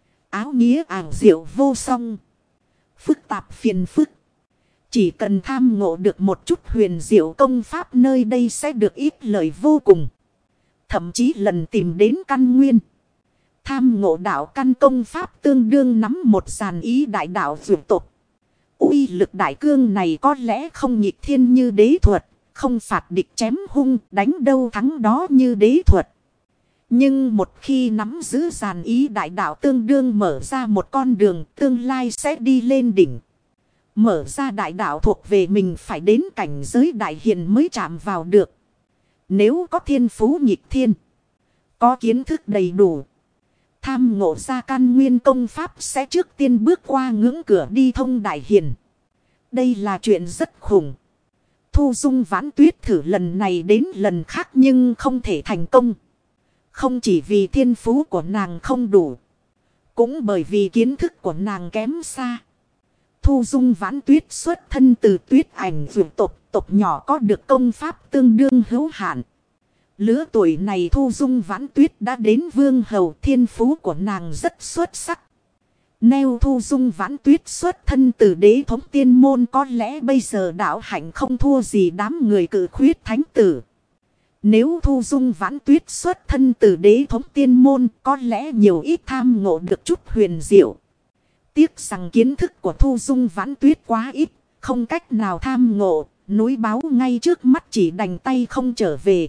Áo nghĩa ảo diệu vô song. Phức tạp phiền phức. Chỉ cần tham ngộ được một chút huyền diệu công pháp nơi đây sẽ được ít lợi vô cùng. Thậm chí lần tìm đến căn nguyên. Tham ngộ đạo căn công pháp tương đương nắm một dàn ý đại đạo dược tộc. Uy lực đại cương này có lẽ không nghịch thiên như đế thuật. Không phạt địch chém hung đánh đâu thắng đó như đế thuật. Nhưng một khi nắm giữ dàn ý đại đạo tương đương mở ra một con đường tương lai sẽ đi lên đỉnh. Mở ra đại đạo thuộc về mình phải đến cảnh giới đại hiền mới chạm vào được. Nếu có thiên phú nghịch thiên. Có kiến thức đầy đủ. Tham ngộ ra căn nguyên công pháp sẽ trước tiên bước qua ngưỡng cửa đi thông đại hiền. Đây là chuyện rất khủng. Thu Dung Vãn Tuyết thử lần này đến lần khác nhưng không thể thành công. Không chỉ vì thiên phú của nàng không đủ. Cũng bởi vì kiến thức của nàng kém xa. Thu Dung Vãn Tuyết xuất thân từ Tuyết Ảnh vượt tộc nhỏ có được công pháp tương đương hữu hạn. Lứa tuổi này Thu Dung Vãn Tuyết đã đến vương hầu, thiên phú của nàng rất xuất sắc. Nếu Thu Dung Vãn Tuyết xuất thân từ đế thống tiên môn có lẽ bây giờ đạo hạnh không thua gì đám người cử khuyết thánh tử. Nếu Thu Dung Vãn Tuyết xuất thân từ đế thống tiên môn có lẽ nhiều ít tham ngộ được chút huyền diệu. Tiếc rằng kiến thức của Thu Dung Vãn Tuyết quá ít, không cách nào tham ngộ, núi báo ngay trước mắt chỉ đành tay không trở về.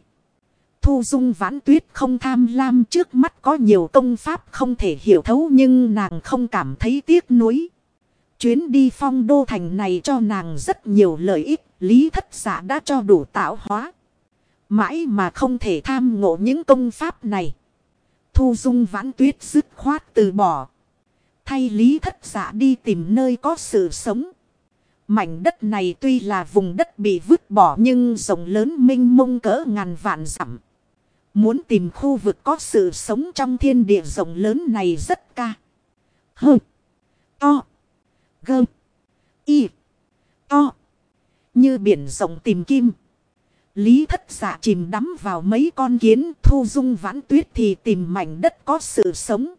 Thu Dung Vãn Tuyết không tham lam, trước mắt có nhiều công pháp không thể hiểu thấu nhưng nàng không cảm thấy tiếc nuối. Chuyến đi Phong Đô Thành này cho nàng rất nhiều lợi ích, Lý Thất Dạ đã cho đủ tạo hóa. Mãi mà không thể tham ngộ những công pháp này. Thu Dung Vãn Tuyết dứt khoát từ bỏ. Thay Lý Thất Dạ đi tìm nơi có sự sống. Mảnh đất này tuy là vùng đất bị vứt bỏ nhưng rộng lớn mênh mông cỡ ngàn vạn dặm. Muốn tìm khu vực có sự sống trong thiên địa rộng lớn này rất ca. Hơ. To. Gơ. Y. To. Như biển rộng tìm kim. Lý Thất Dạ chìm đắm vào mấy con kiến. Thu Dung Vãn Tuyết thì tìm mảnh đất có sự sống.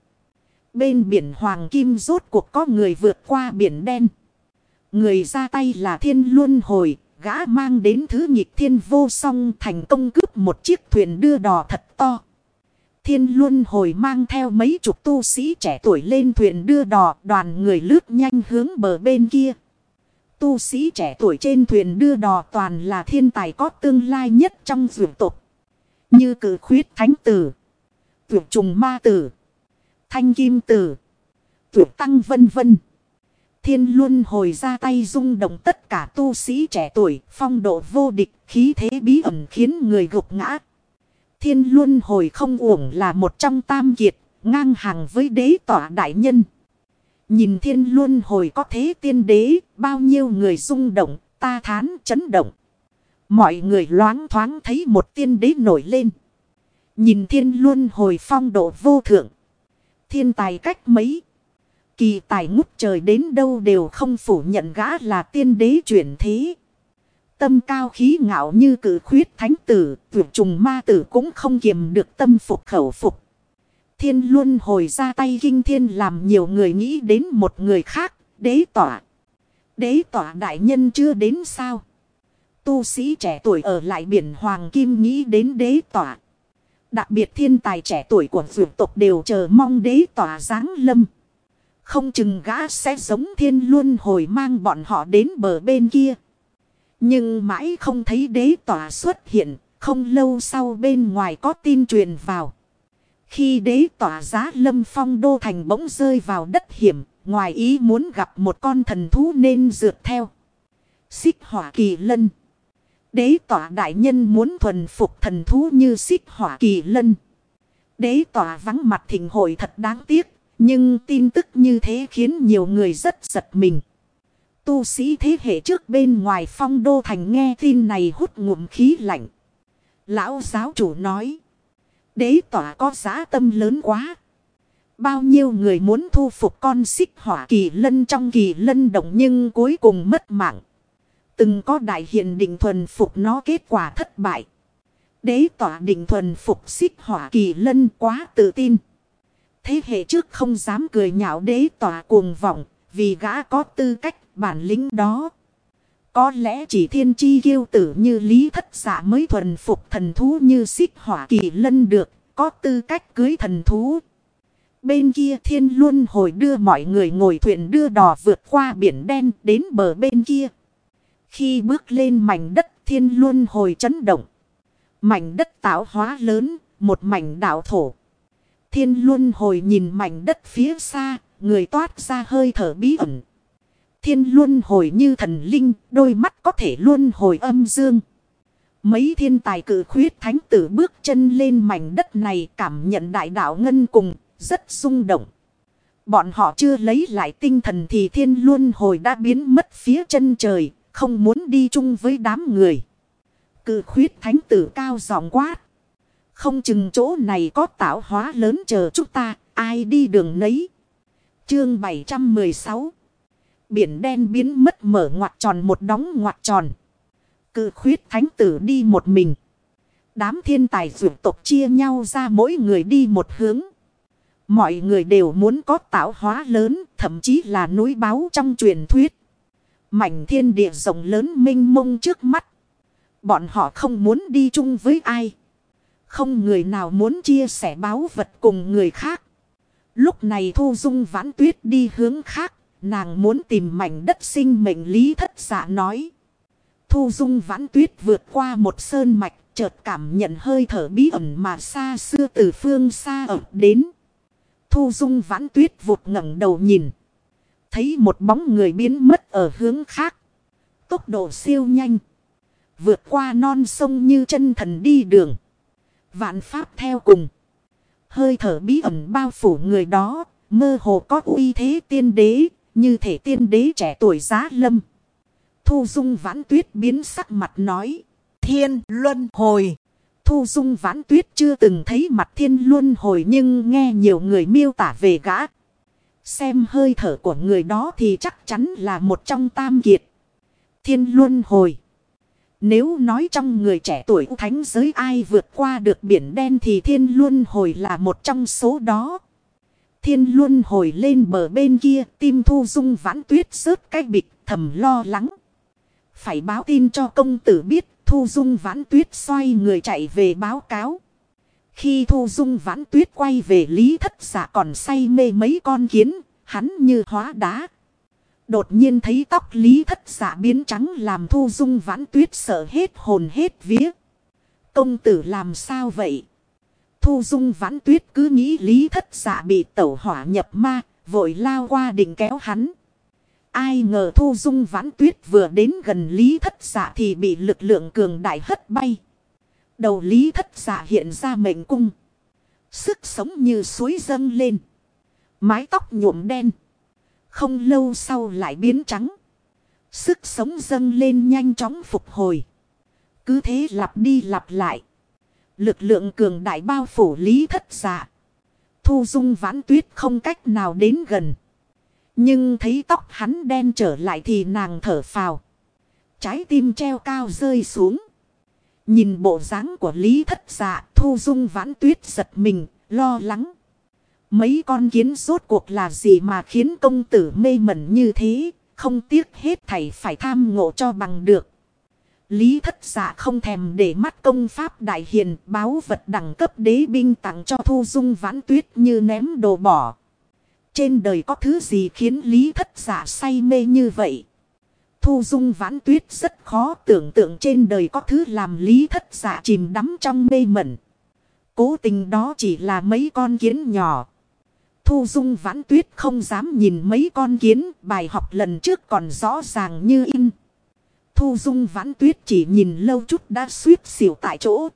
Bên biển Hoàng Kim rốt cuộc có người vượt qua biển đen. Người ra tay là Thiên Luân Hồi. Gã mang đến thứ nghịch thiên vô song, thành công cướp một chiếc thuyền đưa đò thật to. Thiên Luân Hồi mang theo mấy chục tu sĩ trẻ tuổi lên thuyền đưa đò, đoàn người lướt nhanh hướng bờ bên kia. Tu sĩ trẻ tuổi trên thuyền đưa đò toàn là thiên tài có tương lai nhất trong dược tộc. Như Cử Khuyết Thánh Tử, Tuyệt Trùng Ma Tử, Thanh Kim Tử, Tuyệt Tăng vân vân. Thiên Luân Hồi ra tay rung động tất cả tu sĩ trẻ tuổi, phong độ vô địch, khí thế bí ẩn khiến người gục ngã. Thiên Luân Hồi không uổng là một trong tam kiệt, ngang hàng với đế tỏa đại nhân. Nhìn Thiên Luân Hồi có thế tiên đế, bao nhiêu người rung động, ta thán chấn động. Mọi người loáng thoáng thấy một tiên đế nổi lên. Nhìn Thiên Luân Hồi phong độ vô thượng. Thiên tài cách mấy. Kỳ tài ngút trời đến đâu đều không phủ nhận gã là tiên đế chuyển thế. Tâm cao khí ngạo như Cử Khuyết Thánh Tử, Tuyệt Trùng Ma Tử cũng không kiềm được tâm phục khẩu phục. Thiên Luân Hồi ra tay kinh thiên làm nhiều người nghĩ đến một người khác, đế tỏa. Đế tỏa đại nhân chưa đến sao? Tu sĩ trẻ tuổi ở lại biển Hoàng Kim nghĩ đến đế tỏa. Đặc biệt thiên tài trẻ tuổi của dược tộc đều chờ mong đế tỏa giáng lâm. Không chừng gã sẽ giống Thiên Luân Hồi mang bọn họ đến bờ bên kia. Nhưng mãi không thấy đế tỏa xuất hiện. Không lâu sau bên ngoài có tin truyền vào. Khi đế tỏa giá lâm phong đô thành bỗng rơi vào đất hiểm. Ngoài ý muốn gặp một con thần thú nên rượt theo. Xích Hỏa Kỳ Lân. Đế tỏa đại nhân muốn thuần phục thần thú như Xích Hỏa Kỳ Lân. Đế tỏa vắng mặt thỉnh hội thật đáng tiếc. Nhưng tin tức như thế khiến nhiều người rất giật mình. Tu sĩ thế hệ trước bên ngoài phong đô thành nghe tin này hút ngụm khí lạnh. Lão giáo chủ nói. Đế tỏa có dã tâm lớn quá. Bao nhiêu người muốn thu phục con Xích Hỏa Kỳ Lân trong Kỳ Lân động nhưng cuối cùng mất mạng. Từng có đại hiền định thuần phục nó kết quả thất bại. Đế tỏa định thuần phục Xích Hỏa Kỳ Lân quá tự tin. Thế hệ trước không dám cười nhạo đế tỏa cuồng vọng, vì gã có tư cách bản lĩnh đó. Có lẽ chỉ thiên chi kiêu tử như Lý Thất Dạ mới thuần phục thần thú như Xích Hỏa Kỳ Lân được, có tư cách cưới thần thú. Bên kia Thiên Luân Hồi đưa mọi người ngồi thuyền đưa đò vượt qua biển đen đến bờ bên kia. Khi bước lên mảnh đất Thiên Luân Hồi chấn động. Mảnh đất tạo hóa lớn, một mảnh đảo thổ. Thiên Luân Hồi nhìn mảnh đất phía xa, người toát ra hơi thở bí ẩn. Thiên Luân Hồi như thần linh, đôi mắt có thể luân hồi âm dương. Mấy thiên tài Cử Khuyết Thánh Tử bước chân lên mảnh đất này cảm nhận đại đạo ngân cùng, rất rung động. Bọn họ chưa lấy lại tinh thần thì Thiên Luân Hồi đã biến mất phía chân trời, không muốn đi chung với đám người. Cử Khuyết Thánh Tử cao giọng quát. Không chừng chỗ này có tạo hóa lớn chờ chúng ta, ai đi đường nấy. Chương 716. Biển đen biến mất mở ngoặt tròn một đóng ngoặt tròn. Cử Khuyết Thánh Tử đi một mình. Đám thiên tài dược tộc chia nhau ra mỗi người đi một hướng. Mọi người đều muốn có tạo hóa lớn, thậm chí là núi báu trong truyền thuyết. Mảnh thiên địa rộng lớn mênh mông trước mắt. Bọn họ không muốn đi chung với ai. Không người nào muốn chia sẻ báu vật cùng người khác. Lúc này Thu Dung Vãn Tuyết đi hướng khác. Nàng muốn tìm mảnh đất sinh mệnh. Lý Thất Dạ nói. Thu Dung Vãn Tuyết vượt qua một sơn mạch. Chợt cảm nhận hơi thở bí ẩn mà xa xưa từ phương xa ập đến. Thu Dung Vãn Tuyết vụt ngẩng đầu nhìn. Thấy một bóng người biến mất ở hướng khác. Tốc độ siêu nhanh. Vượt qua non sông như chân thần đi đường. Vạn pháp theo cùng. Hơi thở bí ẩn bao phủ người đó, mơ hồ có uy thế tiên đế, như thể tiên đế trẻ tuổi giá lâm. Thu Dung Vãn Tuyết biến sắc mặt nói, Thiên Luân Hồi. Thu Dung Vãn Tuyết chưa từng thấy mặt Thiên Luân Hồi nhưng nghe nhiều người miêu tả về gã. Xem hơi thở của người đó thì chắc chắn là một trong tam kiệt. Thiên Luân Hồi. Nếu nói trong người trẻ tuổi thánh giới ai vượt qua được biển đen thì Thiên Luân Hồi là một trong số đó. Thiên Luân Hồi lên bờ bên kia, tim Thu Dung Vãn Tuyết rớt cái bịch, thầm lo lắng. Phải báo tin cho công tử biết. Thu Dung Vãn Tuyết xoay người chạy về báo cáo. Khi Thu Dung Vãn Tuyết quay về, Lý Thất Dạ còn say mê mấy con kiến, hắn như hóa đá. Đột nhiên thấy tóc Lý Thất Dạ biến trắng làm Thu Dung Vãn Tuyết sợ hết hồn hết vía. Công tử làm sao vậy? Thu Dung Vãn Tuyết cứ nghĩ Lý Thất Dạ bị tẩu hỏa nhập ma, vội lao qua định kéo hắn. Ai ngờ Thu Dung Vãn Tuyết vừa đến gần Lý Thất Dạ thì bị lực lượng cường đại hất bay. Đầu Lý Thất Dạ hiện ra mệnh cung. Sức sống như suối dâng lên. Mái tóc nhuộm đen. Không lâu sau lại biến trắng. Sức sống dâng lên nhanh chóng phục hồi. Cứ thế lặp đi lặp lại. Lực lượng cường đại bao phủ Lý Thất Dạ. Thu Dung Vãn Tuyết không cách nào đến gần. Nhưng thấy tóc hắn đen trở lại thì nàng thở phào. Trái tim treo cao rơi xuống. Nhìn bộ dáng của Lý Thất Dạ, Thu Dung Vãn Tuyết giật mình, lo lắng. Mấy con kiến rốt cuộc là gì mà khiến công tử mê mẩn như thế, không tiếc hết thảy phải tham ngộ cho bằng được. Lý Thất Dạ không thèm để mắt công pháp đại hiền, báu vật đẳng cấp đế binh tặng cho Thu Dung Vãn Tuyết như ném đồ bỏ. Trên đời có thứ gì khiến Lý Thất Dạ say mê như vậy? Thu Dung Vãn Tuyết rất khó tưởng tượng trên đời có thứ làm Lý Thất Dạ chìm đắm trong mê mẩn. Cố tình đó chỉ là mấy con kiến nhỏ. Thu Dung Vãn Tuyết không dám nhìn mấy con kiến, bài học lần trước còn rõ ràng như in. Thu Dung Vãn Tuyết chỉ nhìn lâu chút đã suýt xỉu tại chỗ.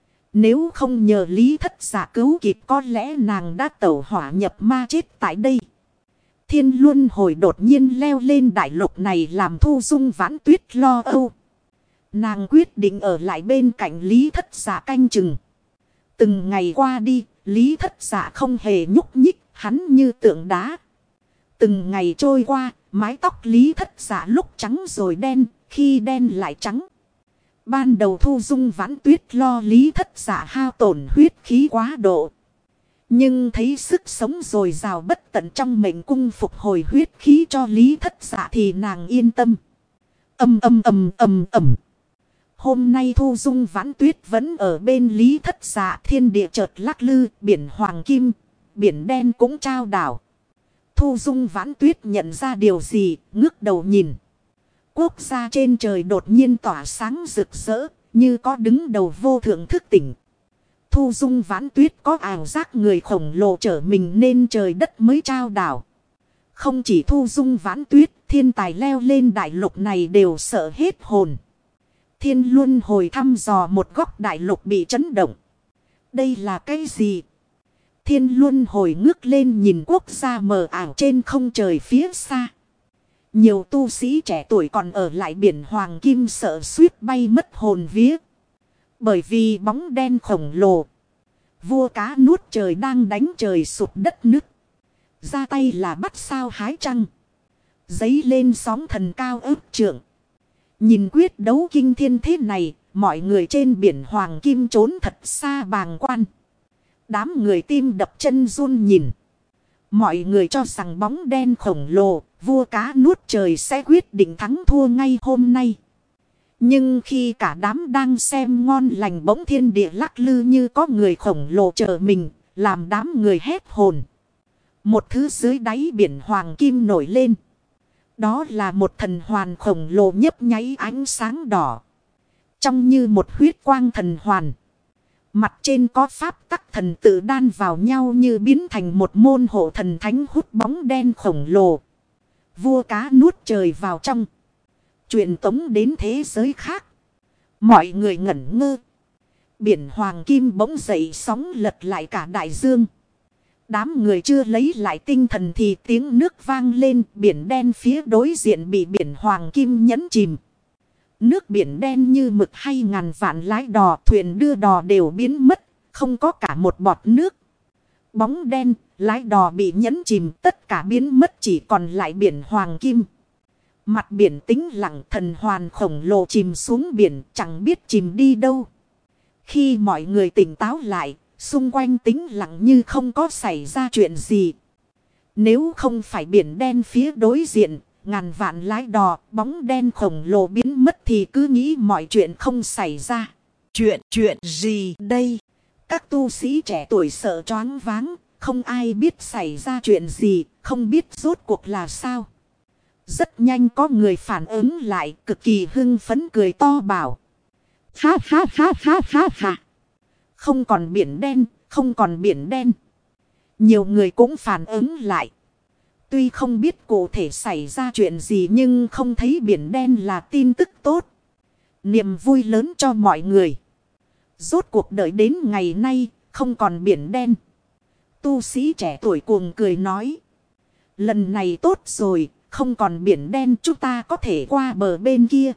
Nếu không nhờ Lý Thất Dạ cứu kịp có lẽ nàng đã tẩu hỏa nhập ma chết tại đây. Thiên Luân Hồi đột nhiên leo lên đại lục này làm Thu Dung Vãn Tuyết lo âu. Nàng quyết định ở lại bên cạnh Lý Thất Dạ canh chừng. Từng ngày qua đi, Lý Thất Dạ không hề nhúc nhích, hắn như tượng đá. Từng ngày trôi qua, mái tóc Lý Thất Dạ lúc trắng rồi đen, khi đen lại trắng. Ban đầu Thu Dung Vãn Tuyết lo Lý Thất Dạ hao tổn huyết khí quá độ. Nhưng thấy sức sống dồi dào bất tận trong mệnh cung phục hồi huyết khí cho Lý Thất Dạ thì nàng yên tâm. Ầm. Hôm nay Thu Dung Vãn Tuyết vẫn ở bên Lý Thất Dạ, thiên địa chợt lắc lư, biển hoàng kim, biển đen cũng trao đảo. Thu Dung Vãn Tuyết nhận ra điều gì, ngước đầu nhìn. Quốc gia trên trời đột nhiên tỏa sáng rực rỡ, như có đứng đầu vô thượng thức tỉnh. Thu Dung Vãn Tuyết có ảo giác người khổng lồ trở mình nên trời đất mới trao đảo. Không chỉ Thu Dung Vãn Tuyết, thiên tài leo lên đại lục này đều sợ hết hồn. Thiên Luân Hồi thăm dò một góc đại lục bị chấn động. Đây là cái gì? Thiên Luân Hồi ngước lên nhìn quốc gia mờ ảo trên không trời phía xa. Nhiều tu sĩ trẻ tuổi còn ở lại biển Hoàng Kim sợ suýt bay mất hồn vía. Bởi vì bóng đen khổng lồ. Vua cá nuốt trời đang đánh trời sụp đất nứt. Ra tay là bắt sao hái trăng. Giấy lên sóng thần cao ước trượng. Nhìn quyết đấu kinh thiên thế này, mọi người trên biển Hoàng Kim trốn thật xa bàng quan. Đám người tim đập chân run nhìn. Mọi người cho rằng bóng đen khổng lồ, vua cá nuốt trời sẽ quyết định thắng thua ngay hôm nay. Nhưng khi cả đám đang xem ngon lành bỗng thiên địa lắc lư như có người khổng lồ chờ mình, làm đám người hét hồn. Một thứ dưới đáy biển Hoàng Kim nổi lên. Đó là một thần hoàn khổng lồ nhấp nháy ánh sáng đỏ. Trông như một huyết quang thần hoàn. Mặt trên có pháp tắc thần tự đan vào nhau như biến thành một môn hộ thần thánh hút bóng đen khổng lồ. Vua cá nuốt trời vào trong. Truyền tống đến thế giới khác. Mọi người ngẩn ngơ. Biển hoàng kim bỗng dậy sóng lật lại cả đại dương. Đám người chưa lấy lại tinh thần thì tiếng nước vang lên, biển đen phía đối diện bị biển hoàng kim nhấn chìm. Nước biển đen như mực hay ngàn vạn lái đò, thuyền đưa đò đều biến mất, không có cả một bọt nước. Bóng đen, lái đò bị nhấn chìm, tất cả biến mất chỉ còn lại biển hoàng kim. Mặt biển tĩnh lặng, thần hoàn khổng lồ chìm xuống biển, chẳng biết chìm đi đâu. Khi mọi người tỉnh táo lại, xung quanh tĩnh lặng như không có xảy ra chuyện gì. Nếu không phải biển đen phía đối diện, ngàn vạn lái đò, bóng đen khổng lồ biến mất thì cứ nghĩ mọi chuyện không xảy ra. Chuyện gì đây? Các tu sĩ trẻ tuổi sợ choáng váng, không ai biết xảy ra chuyện gì, không biết rốt cuộc là sao. Rất nhanh có người phản ứng lại, cực kỳ hưng phấn cười to bảo. Ha ha ha ha ha ha. Không còn biển đen, không còn biển đen. Nhiều người cũng phản ứng lại. Tuy không biết cụ thể xảy ra chuyện gì nhưng không thấy biển đen là tin tức tốt. Niềm vui lớn cho mọi người. Rốt cuộc đợi đến ngày nay, không còn biển đen. Tu sĩ trẻ tuổi cuồng cười nói. Lần này tốt rồi, không còn biển đen, chúng ta có thể qua bờ bên kia.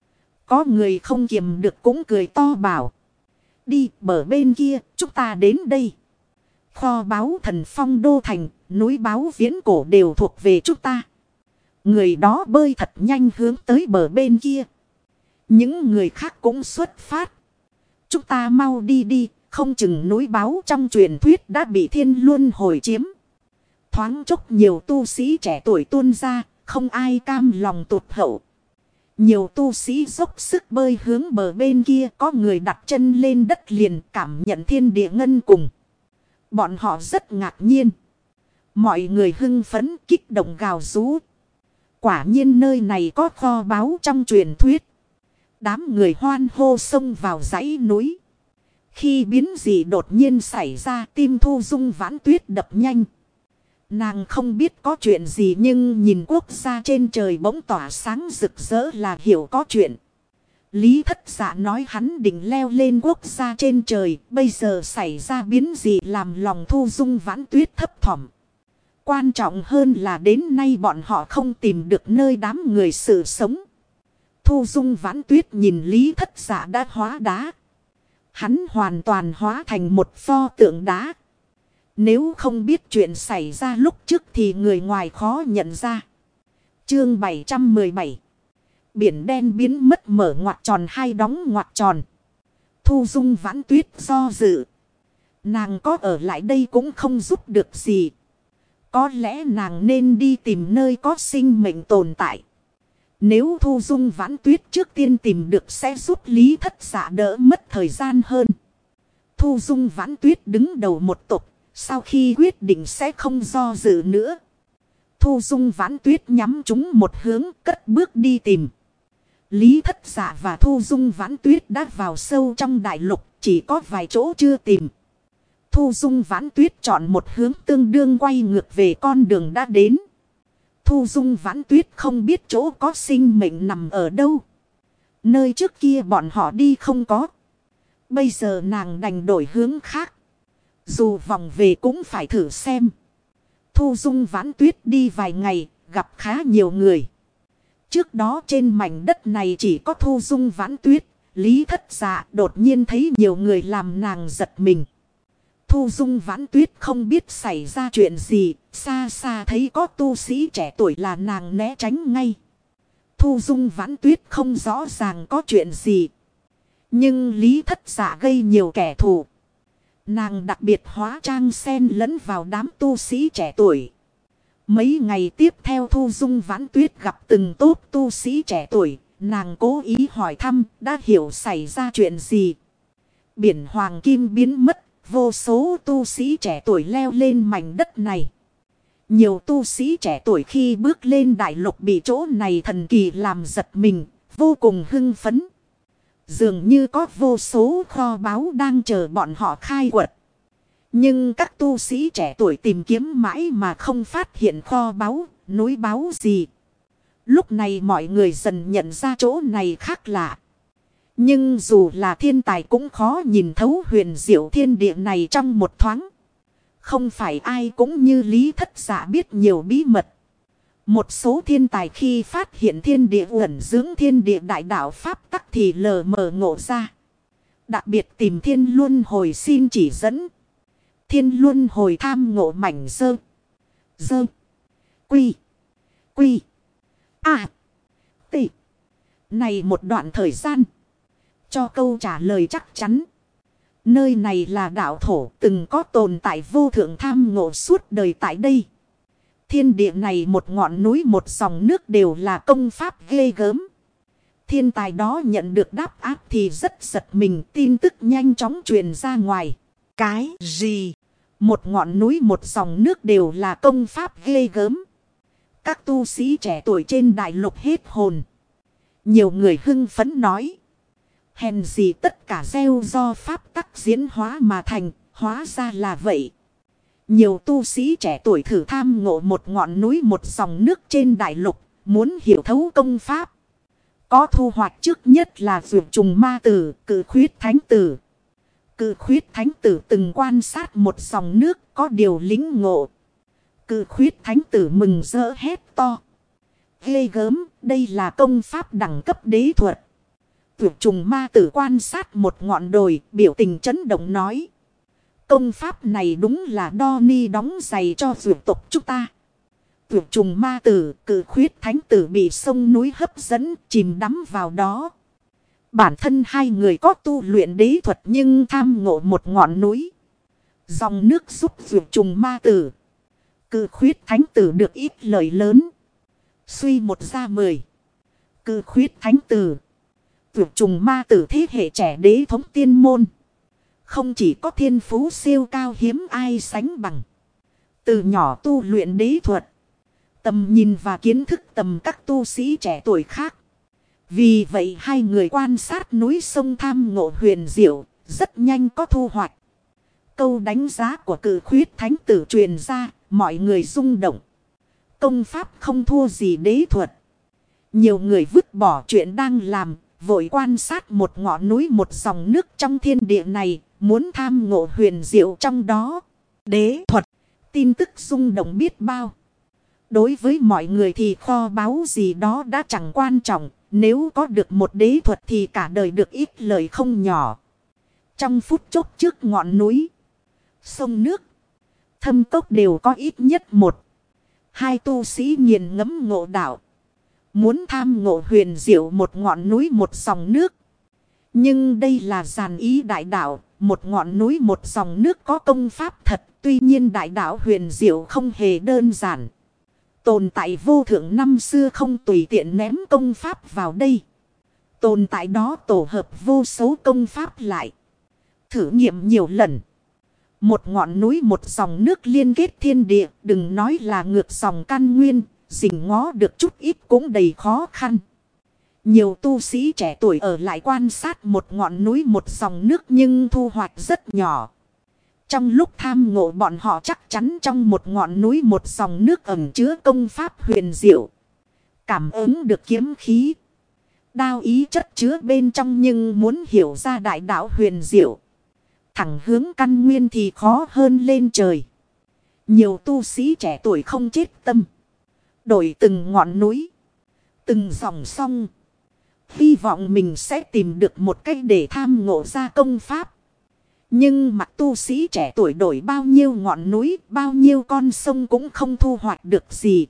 Có người không kiềm được cũng cười to bảo. Đi bờ bên kia, chúng ta đến đây. Kho báu Thần Phong Đô Thành, núi báu viễn cổ đều thuộc về chúng ta. Người đó bơi thật nhanh hướng tới bờ bên kia. Những người khác cũng xuất phát. Chúng ta mau đi đi, không chừng núi báu trong truyền thuyết đã bị thiên luân hồi chiếm. Thoáng chốc nhiều tu sĩ trẻ tuổi tuôn ra, không ai cam lòng tụt hậu. Nhiều tu sĩ dốc sức bơi hướng bờ bên kia, có người đặt chân lên đất liền cảm nhận thiên địa ngân cùng. Bọn họ rất ngạc nhiên. Mọi người hưng phấn kích động gào rú. Quả nhiên nơi này có kho báu trong truyền thuyết. Đám người hoan hô xông vào dãy núi. Khi biến dị đột nhiên xảy ra, tim Thu Dung Vãn Tuyết đập nhanh. Nàng không biết có chuyện gì nhưng nhìn quốc gia trên trời bỗng tỏa sáng rực rỡ là hiểu có chuyện. Lý Thất Dạ nói hắn định leo lên quốc gia trên trời, bây giờ xảy ra biến gì làm lòng Thu Dung Vãn Tuyết thấp thỏm. Quan trọng hơn là đến nay bọn họ không tìm được nơi đám người sự sống. Thu Dung Vãn Tuyết nhìn Lý Thất Dạ đã hóa đá. Hắn hoàn toàn hóa thành một pho tượng đá. Nếu không biết chuyện xảy ra lúc trước thì người ngoài khó nhận ra. Chương 717. Biển đen biến mất mở ngoặc tròn hay đóng ngoặc tròn. Thu Dung Vãn Tuyết do dự. Nàng có ở lại đây cũng không giúp được gì. Có lẽ nàng nên đi tìm nơi có sinh mệnh tồn tại. Nếu Thu Dung Vãn Tuyết trước tiên tìm được sẽ giúp Lý Thất Dạ đỡ mất thời gian hơn. Thu Dung Vãn Tuyết đứng đầu một tộc. Sau khi quyết định sẽ không do dự nữa. Thu Dung Vãn Tuyết nhắm chúng một hướng cất bước đi tìm. Lý Thất Dạ và Thu Dung Vãn Tuyết đã vào sâu trong đại lục. Chỉ có vài chỗ chưa tìm. Thu Dung Vãn Tuyết chọn một hướng tương đương quay ngược về con đường đã đến. Thu Dung Vãn Tuyết không biết chỗ có sinh mệnh nằm ở đâu. Nơi trước kia bọn họ đi không có. Bây giờ nàng đành đổi hướng khác. Dù vòng về cũng phải thử xem. Thu Dung Vãn Tuyết đi vài ngày, gặp khá nhiều người. Trước đó trên mảnh đất này chỉ có Thu Dung Vãn Tuyết, Lý Thất Dạ đột nhiên thấy nhiều người làm nàng giật mình. Thu Dung Vãn Tuyết không biết xảy ra chuyện gì, xa xa thấy có tu sĩ trẻ tuổi là nàng né tránh ngay. Thu Dung Vãn Tuyết không rõ ràng có chuyện gì. Nhưng Lý Thất Dạ gây nhiều kẻ thù. Nàng đặc biệt hóa trang xen lẫn vào đám tu sĩ trẻ tuổi. Mấy ngày tiếp theo Thu Dung Vãn Tuyết gặp từng tốt tu sĩ trẻ tuổi. Nàng cố ý hỏi thăm đã hiểu xảy ra chuyện gì. Biển hoàng kim biến mất. Vô số tu sĩ trẻ tuổi leo lên mảnh đất này. Nhiều tu sĩ trẻ tuổi khi bước lên đại lục bị chỗ này thần kỳ làm giật mình. Vô cùng hưng phấn. Dường như có vô số kho báu đang chờ bọn họ khai quật. Nhưng các tu sĩ trẻ tuổi tìm kiếm mãi mà không phát hiện kho báu, núi báu gì. Lúc này mọi người dần nhận ra chỗ này khác lạ. Nhưng dù là thiên tài cũng khó nhìn thấu huyền diệu thiên địa này trong một thoáng. Không phải ai cũng như Lý Thất Dạ biết nhiều bí mật. Một số thiên tài khi phát hiện thiên địa ẩn dưỡng thiên địa đại đạo pháp tắc thì lờ mờ ngộ ra. Đặc biệt tìm thiên luân hồi xin chỉ dẫn. Thiên luân hồi tham ngộ mảnh dơ. Dơ. Quy. Quy. À. Tị. Này một đoạn thời gian. Cho câu trả lời chắc chắn. Nơi này là đạo thổ từng có tồn tại vô thượng tham ngộ suốt đời tại đây. Thiên địa này một ngọn núi một dòng nước đều là công pháp ghê gớm. Thiên tài đó nhận được đáp áp thì rất giật mình, tin tức nhanh chóng truyền ra ngoài. Cái gì? Một ngọn núi một dòng nước đều là công pháp ghê gớm. Các tu sĩ trẻ tuổi trên đại lục hết hồn. Nhiều người hưng phấn nói. Hèn gì tất cả gieo do pháp tắc diễn hóa mà thành, hóa ra là vậy. Nhiều tu sĩ trẻ tuổi thử tham ngộ một ngọn núi một dòng nước trên đại lục, muốn hiểu thấu công pháp. Có thu hoạch trước nhất là vượt trùng ma tử, cự khuyết thánh tử. Cự khuyết thánh tử từng quan sát một dòng nước có điều lĩnh ngộ. Cự khuyết thánh tử mừng rỡ hét to. Ghê gớm, đây là công pháp đẳng cấp đế thuật. Vượt trùng ma tử quan sát một ngọn đồi, biểu tình chấn động nói. Công pháp này đúng là đo ni đóng giày cho vượt tộc chúng ta. Vượt trùng ma tử, cự khuyết thánh tử bị sông núi hấp dẫn, chìm đắm vào đó. Bản thân hai người có tu luyện đế thuật nhưng tham ngộ một ngọn núi. Dòng nước giúp vượt trùng ma tử. Cự khuyết thánh tử được ít lợi lớn. Suy một ra 10. Cự khuyết thánh tử. Vượt trùng ma tử thế hệ trẻ đế thống tiên môn. Không chỉ có thiên phú siêu cao hiếm ai sánh bằng. Từ nhỏ tu luyện đế thuật. Tầm nhìn và kiến thức tầm các tu sĩ trẻ tuổi khác. Vì vậy hai người quan sát núi sông tham ngộ huyền diệu, rất nhanh có thu hoạch. Câu đánh giá của cự khuyết thánh tử truyền ra, mọi người rung động. Công pháp không thua gì đế thuật. Nhiều người vứt bỏ chuyện đang làm, vội quan sát một ngọn núi một dòng nước trong thiên địa này, muốn tham ngộ huyền diệu trong đó. Đế thuật, tin tức rung động biết bao. Đối với mọi người thì kho báu gì đó đã chẳng quan trọng. Nếu có được một đế thuật thì cả đời được ít lời không nhỏ. Trong phút chốc trước ngọn núi, sông nước, thâm cốc đều có ít nhất một. Hai tu sĩ nghiền ngẫm ngộ đạo. Muốn tham ngộ huyền diệu một ngọn núi một dòng nước. Nhưng đây là giàn ý đại đạo. Một ngọn núi một dòng nước có công pháp thật. Tuy nhiên đại đạo huyền diệu không hề đơn giản. Tồn tại vô thượng năm xưa không tùy tiện ném công pháp vào đây. Tồn tại đó tổ hợp vô số công pháp lại. Thử nghiệm nhiều lần. Một ngọn núi một dòng nước liên kết thiên địa. Đừng nói là ngược dòng căn nguyên. Rình ngó được chút ít cũng đầy khó khăn. Nhiều tu sĩ trẻ tuổi ở lại quan sát một ngọn núi một dòng nước nhưng thu hoạch rất nhỏ. Trong lúc tham ngộ bọn họ chắc chắn trong một ngọn núi một dòng nước ẩn chứa công pháp huyền diệu. Cảm ứng được kiếm khí. Đao ý chất chứa bên trong nhưng muốn hiểu ra đại đạo huyền diệu. Thẳng hướng căn nguyên thì khó hơn lên trời. Nhiều tu sĩ trẻ tuổi không chết tâm. Đổi từng ngọn núi. Từng dòng sông. Hy vọng mình sẽ tìm được một cách để tham ngộ ra công pháp. Nhưng mặc tu sĩ trẻ tuổi đổi bao nhiêu ngọn núi, bao nhiêu con sông cũng không thu hoạch được gì.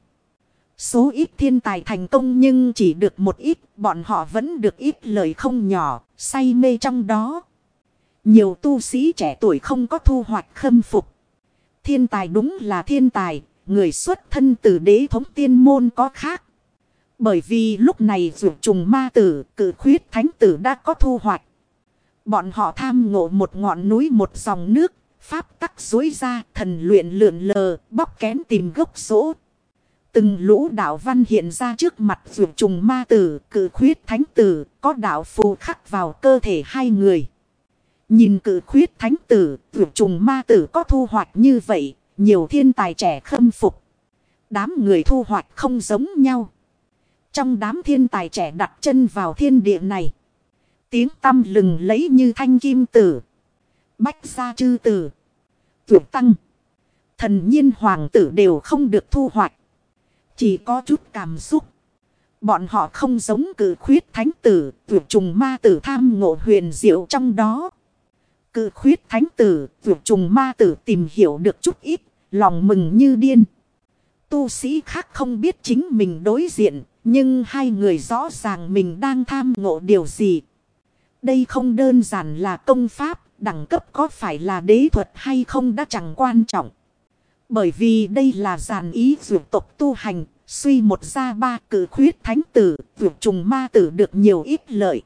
Số ít thiên tài thành công nhưng chỉ được một ít, bọn họ vẫn được ít lời không nhỏ, say mê trong đó. Nhiều tu sĩ trẻ tuổi không có thu hoạch khâm phục. Thiên tài đúng là thiên tài, người xuất thân từ đế thống tiên môn có khác. Bởi vì lúc này vượt trùng ma tử, cự khuyết thánh tử đã có thu hoạch. Bọn họ tham ngộ một ngọn núi một dòng nước, pháp tắc dối ra, thần luyện lượn lờ, bóc kén tìm gốc rỗ. Từng lũ đạo văn hiện ra trước mặt vượt trùng ma tử, cự khuyết thánh tử, có đạo phù khắc vào cơ thể hai người. Nhìn cự khuyết thánh tử, vượt trùng ma tử có thu hoạch như vậy, nhiều thiên tài trẻ khâm phục. Đám người thu hoạch không giống nhau. Trong đám thiên tài trẻ đặt chân vào thiên địa này. Tiếng tăm lừng lấy như thanh kim tử. Bách gia chư tử. Vượt tăng. Thần nhiên hoàng tử đều không được thu hoạch. Chỉ có chút cảm xúc. Bọn họ không giống cử khuyết thánh tử, vượt trùng ma tử tham ngộ huyền diệu trong đó. Cử khuyết thánh tử, vượt trùng ma tử tìm hiểu được chút ít, lòng mừng như điên. Tu sĩ khác không biết chính mình đối diện, nhưng hai người rõ ràng mình đang tham ngộ điều gì. Đây không đơn giản là công pháp, đẳng cấp có phải là đế thuật hay không đã chẳng quan trọng. Bởi vì đây là giàn ý vượt tộc tu hành, suy một ra ba cử khuyết thánh tử, vượt trùng ma tử được nhiều ít lợi.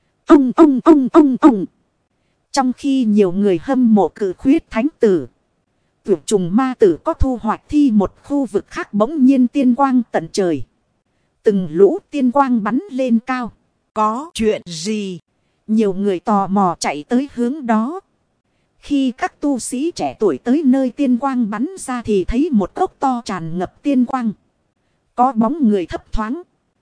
Ông. Trong khi nhiều người hâm mộ cử khuyết thánh tử, vượt trùng ma tử có thu hoạch thì một khu vực khác bỗng nhiên tiên quang tận trời. Từng lũ tiên quang bắn lên cao. Có chuyện gì? Nhiều người tò mò chạy tới hướng đó. Khi các tu sĩ trẻ tuổi tới nơi tiên quang bắn ra thì thấy một cốc to tràn ngập tiên quang. Có bóng người thấp thoáng.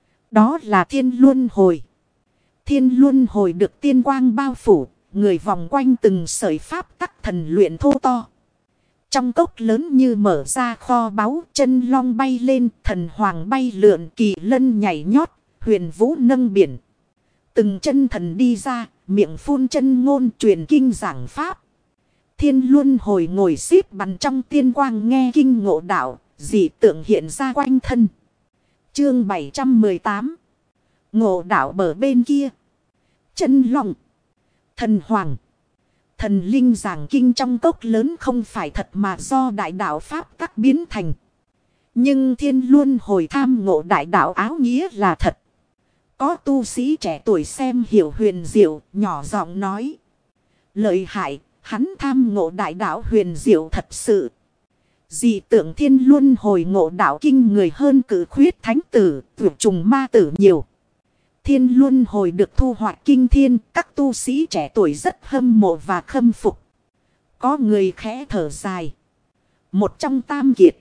Đó là Thiên Luân Hồi. Thiên Luân Hồi được tiên quang bao phủ, người vòng quanh từng sợi pháp tắc thần luyện thô to. Trong cốc lớn như mở ra kho báu, chân long bay lên, thần hoàng bay lượn, kỳ lân nhảy nhót, huyền vũ nâng biển. Từng chân thần đi ra, miệng phun chân ngôn truyền kinh giảng pháp. Thiên Luân Hồi ngồi xếp bằng trong tiên quang nghe kinh ngộ đạo, dị tượng hiện ra quanh thân. Chương 718. Ngộ đạo bờ bên kia. Chân long, thần hoàng, thần linh giảng kinh trong cốc lớn không phải thật mà do đại đạo pháp tắc biến thành. Nhưng Thiên Luân Hồi tham ngộ đại đạo áo nghĩa là thật. Có tu sĩ trẻ tuổi xem hiểu huyền diệu, nhỏ giọng nói. Lợi hại, hắn tham ngộ đại đạo huyền diệu thật sự. Dị tượng Thiên Luân Hồi ngộ đạo kinh người hơn cử khuyết thánh tử, vượt trùng ma tử nhiều. Thiên Luân Hồi được thu hoạch kinh thiên, các tu sĩ trẻ tuổi rất hâm mộ và khâm phục. Có người khẽ thở dài. Một trong tam kiệt.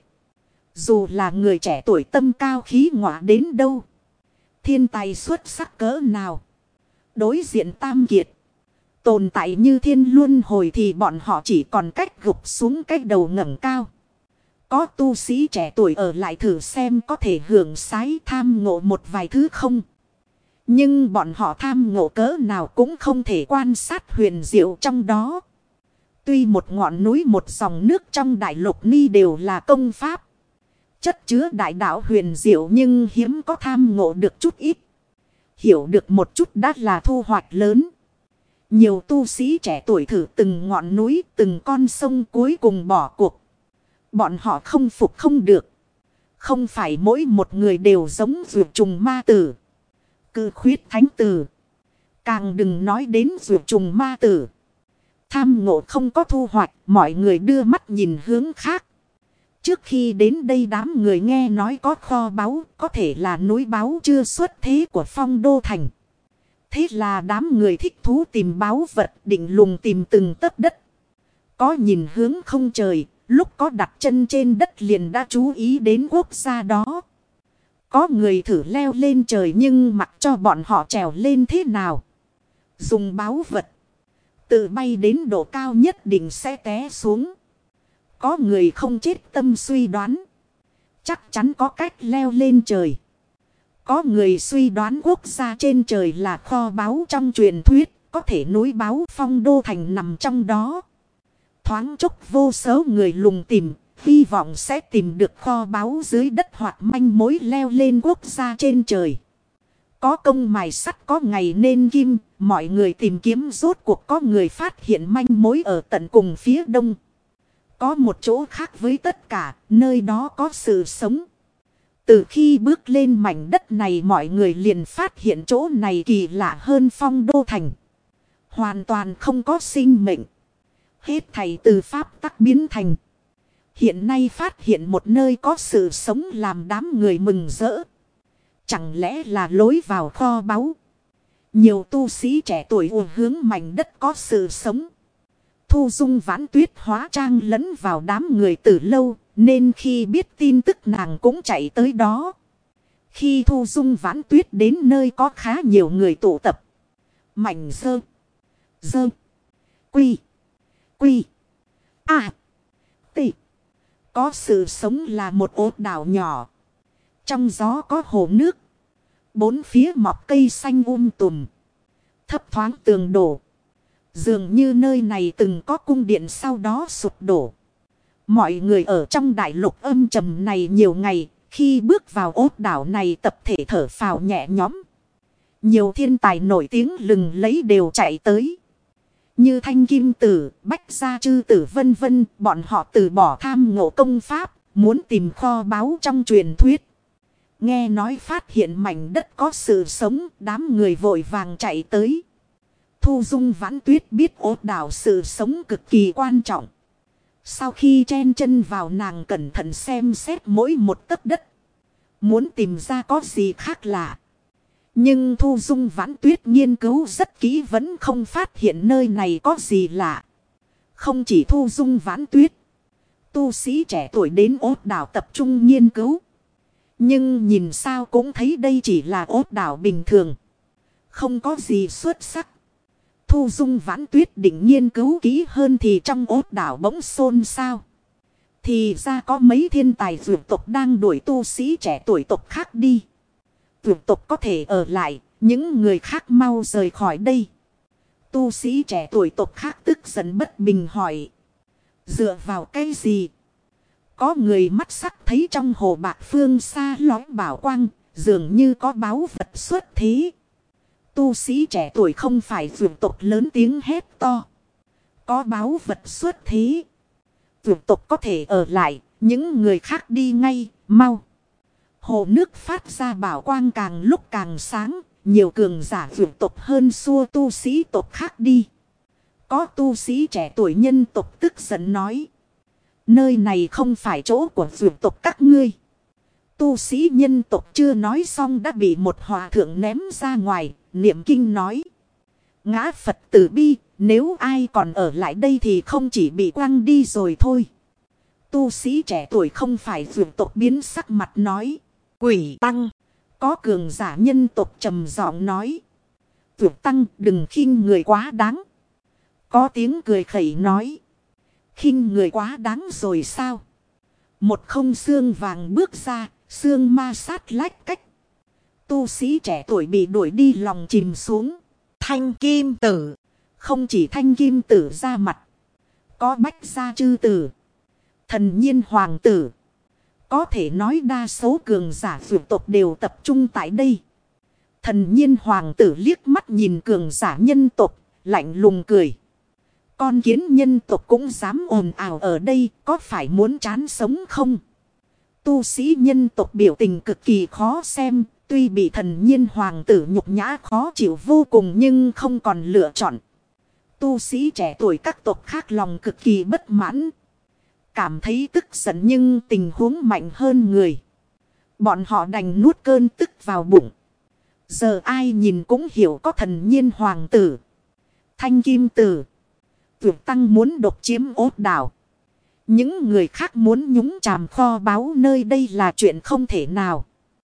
Dù là người trẻ tuổi tâm cao khí ngọa đến đâu, thiên tài xuất sắc cỡ nào, đối diện tam kiệt tồn tại như Thiên Luân Hồi thì bọn họ chỉ còn cách gục xuống cái đầu ngẩng cao. Có tu sĩ trẻ tuổi ở lại thử xem có thể hưởng sái tham ngộ một vài thứ không. Nhưng bọn họ tham ngộ cỡ nào cũng không thể quan sát huyền diệu trong đó. Tuy một ngọn núi một dòng nước trong đại lục ni đều là công pháp, chất chứa đại đạo huyền diệu, nhưng hiếm có tham ngộ được chút ít. Hiểu được một chút đã là thu hoạch lớn. Nhiều tu sĩ trẻ tuổi thử từng ngọn núi, từng con sông cuối cùng bỏ cuộc. Bọn họ không phục không được. Không phải mỗi một người đều giống vượt trùng ma tử, cử khuyết thánh tử. Càng đừng nói đến vượt trùng ma tử. Tham ngộ không có thu hoạch, mọi người đưa mắt nhìn hướng khác. Trước khi đến đây đám người nghe nói có kho báu, có thể là núi báu chưa xuất thế của Phong Đô Thành. Thế là đám người thích thú tìm báu vật, định lùng tìm từng tấc đất. Có nhìn hướng không trời, lúc có đặt chân trên đất liền đã chú ý đến quốc gia đó. Có người thử leo lên trời nhưng mặc cho bọn họ trèo lên thế nào. Dùng báu vật, tự bay đến độ cao nhất định sẽ té xuống. Có người không chết tâm suy đoán, chắc chắn có cách leo lên trời. Có người suy đoán quốc gia trên trời là kho báu trong truyền thuyết, có thể núi báu Phong Đô Thành nằm trong đó. Thoáng chốc vô số người lùng tìm, hy vọng sẽ tìm được kho báu dưới đất hoặc manh mối leo lên quốc gia trên trời. Có công mài sắt có ngày nên kim, mọi người tìm kiếm rốt cuộc có người phát hiện manh mối ở tận cùng phía đông. Có một chỗ khác với tất cả, nơi đó có sự sống. Từ khi bước lên mảnh đất này mọi người liền phát hiện chỗ này kỳ lạ hơn Phong Đô Thành. Hoàn toàn không có sinh mệnh. Hết thảy từ pháp tắc biến thành. Hiện nay phát hiện một nơi có sự sống làm đám người mừng rỡ. Chẳng lẽ là lối vào kho báu? Nhiều tu sĩ trẻ tuổi ùa hướng mảnh đất có sự sống. Thu Dung Vãn Tuyết hóa trang lẫn vào đám người từ lâu, nên khi biết tin tức nàng cũng chạy tới đó. Khi Thu Dung Vãn Tuyết đến nơi có khá nhiều người tụ tập, Mảnh dơ. Dơ. Quy. Quy. À. Tị. Có sự sống là một ốt đảo nhỏ. Trong gió có hồ nước. Bốn phía mọc cây xanh tùm. Thấp thoáng tường đổ. Dường như nơi này từng có cung điện sau đó sụp đổ. Mọi người ở trong đại lục âm trầm này nhiều ngày. Khi bước vào ốt đảo này tập thể thở phào nhẹ nhõm. Nhiều thiên tài nổi tiếng lừng lấy đều chạy tới. Như Thanh Kim Tử, Bách Gia Chư Tử vân vân. Bọn họ từ bỏ tham ngộ công pháp. Muốn tìm kho báu trong truyền thuyết. Nghe nói phát hiện mảnh đất có sự sống. Đám người vội vàng chạy tới. Thu Dung Vãn Tuyết biết ốt đảo sự sống cực kỳ quan trọng. Sau khi chen chân vào nàng cẩn thận xem xét mỗi một tấc đất. Muốn tìm ra có gì khác lạ. Nhưng Thu Dung Vãn Tuyết nghiên cứu rất kỹ vẫn không phát hiện nơi này có gì lạ. Không chỉ Thu Dung Vãn Tuyết. Tu sĩ trẻ tuổi đến ốt đảo tập trung nghiên cứu. Nhưng nhìn sao cũng thấy đây chỉ là ốt đảo bình thường. Không có gì xuất sắc. Thu Dung Vãn Tuyết định nghiên cứu kỹ hơn thì trong ốt đảo bỗng xôn xao. Thì ra có mấy thiên tài vượt tộc đang đuổi tu sĩ trẻ tuổi tộc khác đi. Vượt tộc có thể ở lại, những người khác mau rời khỏi đây. Tu sĩ trẻ tuổi tộc khác tức giận bất bình hỏi. Dựa vào cái gì? Có người mắt sắc thấy trong hồ bạc phương xa lói bảo quang, dường như có báu vật xuất thế. Tu sĩ trẻ tuổi không phải vượt tộc lớn tiếng hét to. Có báu vật xuất thế. Vượt tộc có thể ở lại, những người khác đi ngay, mau. Hồ nước phát ra bảo quang càng lúc càng sáng, nhiều cường giả vượt tộc hơn xua tu sĩ tộc khác đi. Có tu sĩ trẻ tuổi nhân tộc tức giận nói. Nơi này không phải chỗ của vượt tộc các ngươi. Tu sĩ nhân tộc chưa nói xong đã bị một hòa thượng ném ra ngoài, niệm kinh nói. Ngã Phật tử bi, nếu ai còn ở lại đây thì không chỉ bị quăng đi rồi thôi. Tu sĩ trẻ tuổi không phải vượt tộc biến sắc mặt nói. Quỷ tăng. Có cường giả nhân tộc trầm giọng nói. Vượt tăng đừng khinh người quá đáng. Có tiếng cười khẩy nói. Khinh người quá đáng rồi sao? Một không xương vàng bước ra, xương ma sát lách cách. Tu sĩ trẻ tuổi bị đuổi đi lòng chìm xuống. Thanh Kim Tử. Không chỉ Thanh Kim Tử ra mặt. Có Bách Gia Chư Tử. Thần Nhiên Hoàng Tử. Có thể nói đa số cường giả vượt tộc đều tập trung tại đây. Thần Nhiên Hoàng Tử liếc mắt nhìn cường giả nhân tộc, lạnh lùng cười. Con kiến nhân tộc cũng dám ồn ào ở đây, có phải muốn chán sống không? Tu sĩ nhân tộc biểu tình cực kỳ khó xem, tuy bị Thần Nhiên Hoàng Tử nhục nhã khó chịu vô cùng nhưng không còn lựa chọn. Tu sĩ trẻ tuổi các tộc khác lòng cực kỳ bất mãn. Cảm thấy tức giận nhưng tình huống mạnh hơn người. Bọn họ đành nuốt cơn tức vào bụng. Giờ ai nhìn cũng hiểu có Thần Nhiên Hoàng Tử, Thanh Kim Tử, Vượt tăng muốn độc chiếm ốt đảo. Những người khác muốn nhúng chàm kho báu nơi đây là chuyện không thể nào.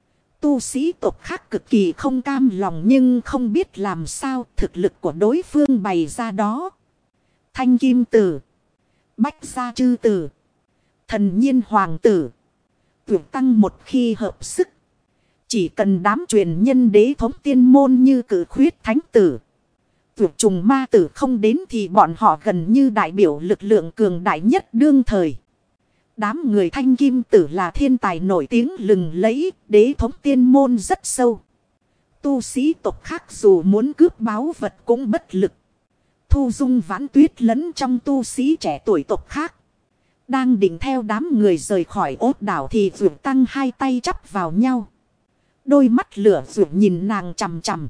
Tu sĩ tộc khác cực kỳ không cam lòng nhưng không biết làm sao thực lực của đối phương bày ra đó. Thanh Kim Tử, Bách Gia Chư Tử, Thần Nhiên Hoàng Tử, Vượt tăng một khi hợp sức. Chỉ cần đám truyền nhân đế thống tiên môn như Cử Khuyết Thánh Tử, Vượt Trùng Ma Tử không đến thì bọn họ gần như đại biểu lực lượng cường đại nhất đương thời. Đám người Thanh Kim Tử là thiên tài nổi tiếng lừng lẫy, đế thống tiên môn rất sâu. Tu sĩ tộc khác dù muốn cướp báu vật cũng bất lực. Thu Dung Vãn Tuyết lẫn trong tu sĩ trẻ tuổi tộc khác. Đang định theo đám người rời khỏi ốt đảo thì Vượt tăng hai tay chắp vào nhau. Đôi mắt lửa Vượt nhìn nàng chằm chằm.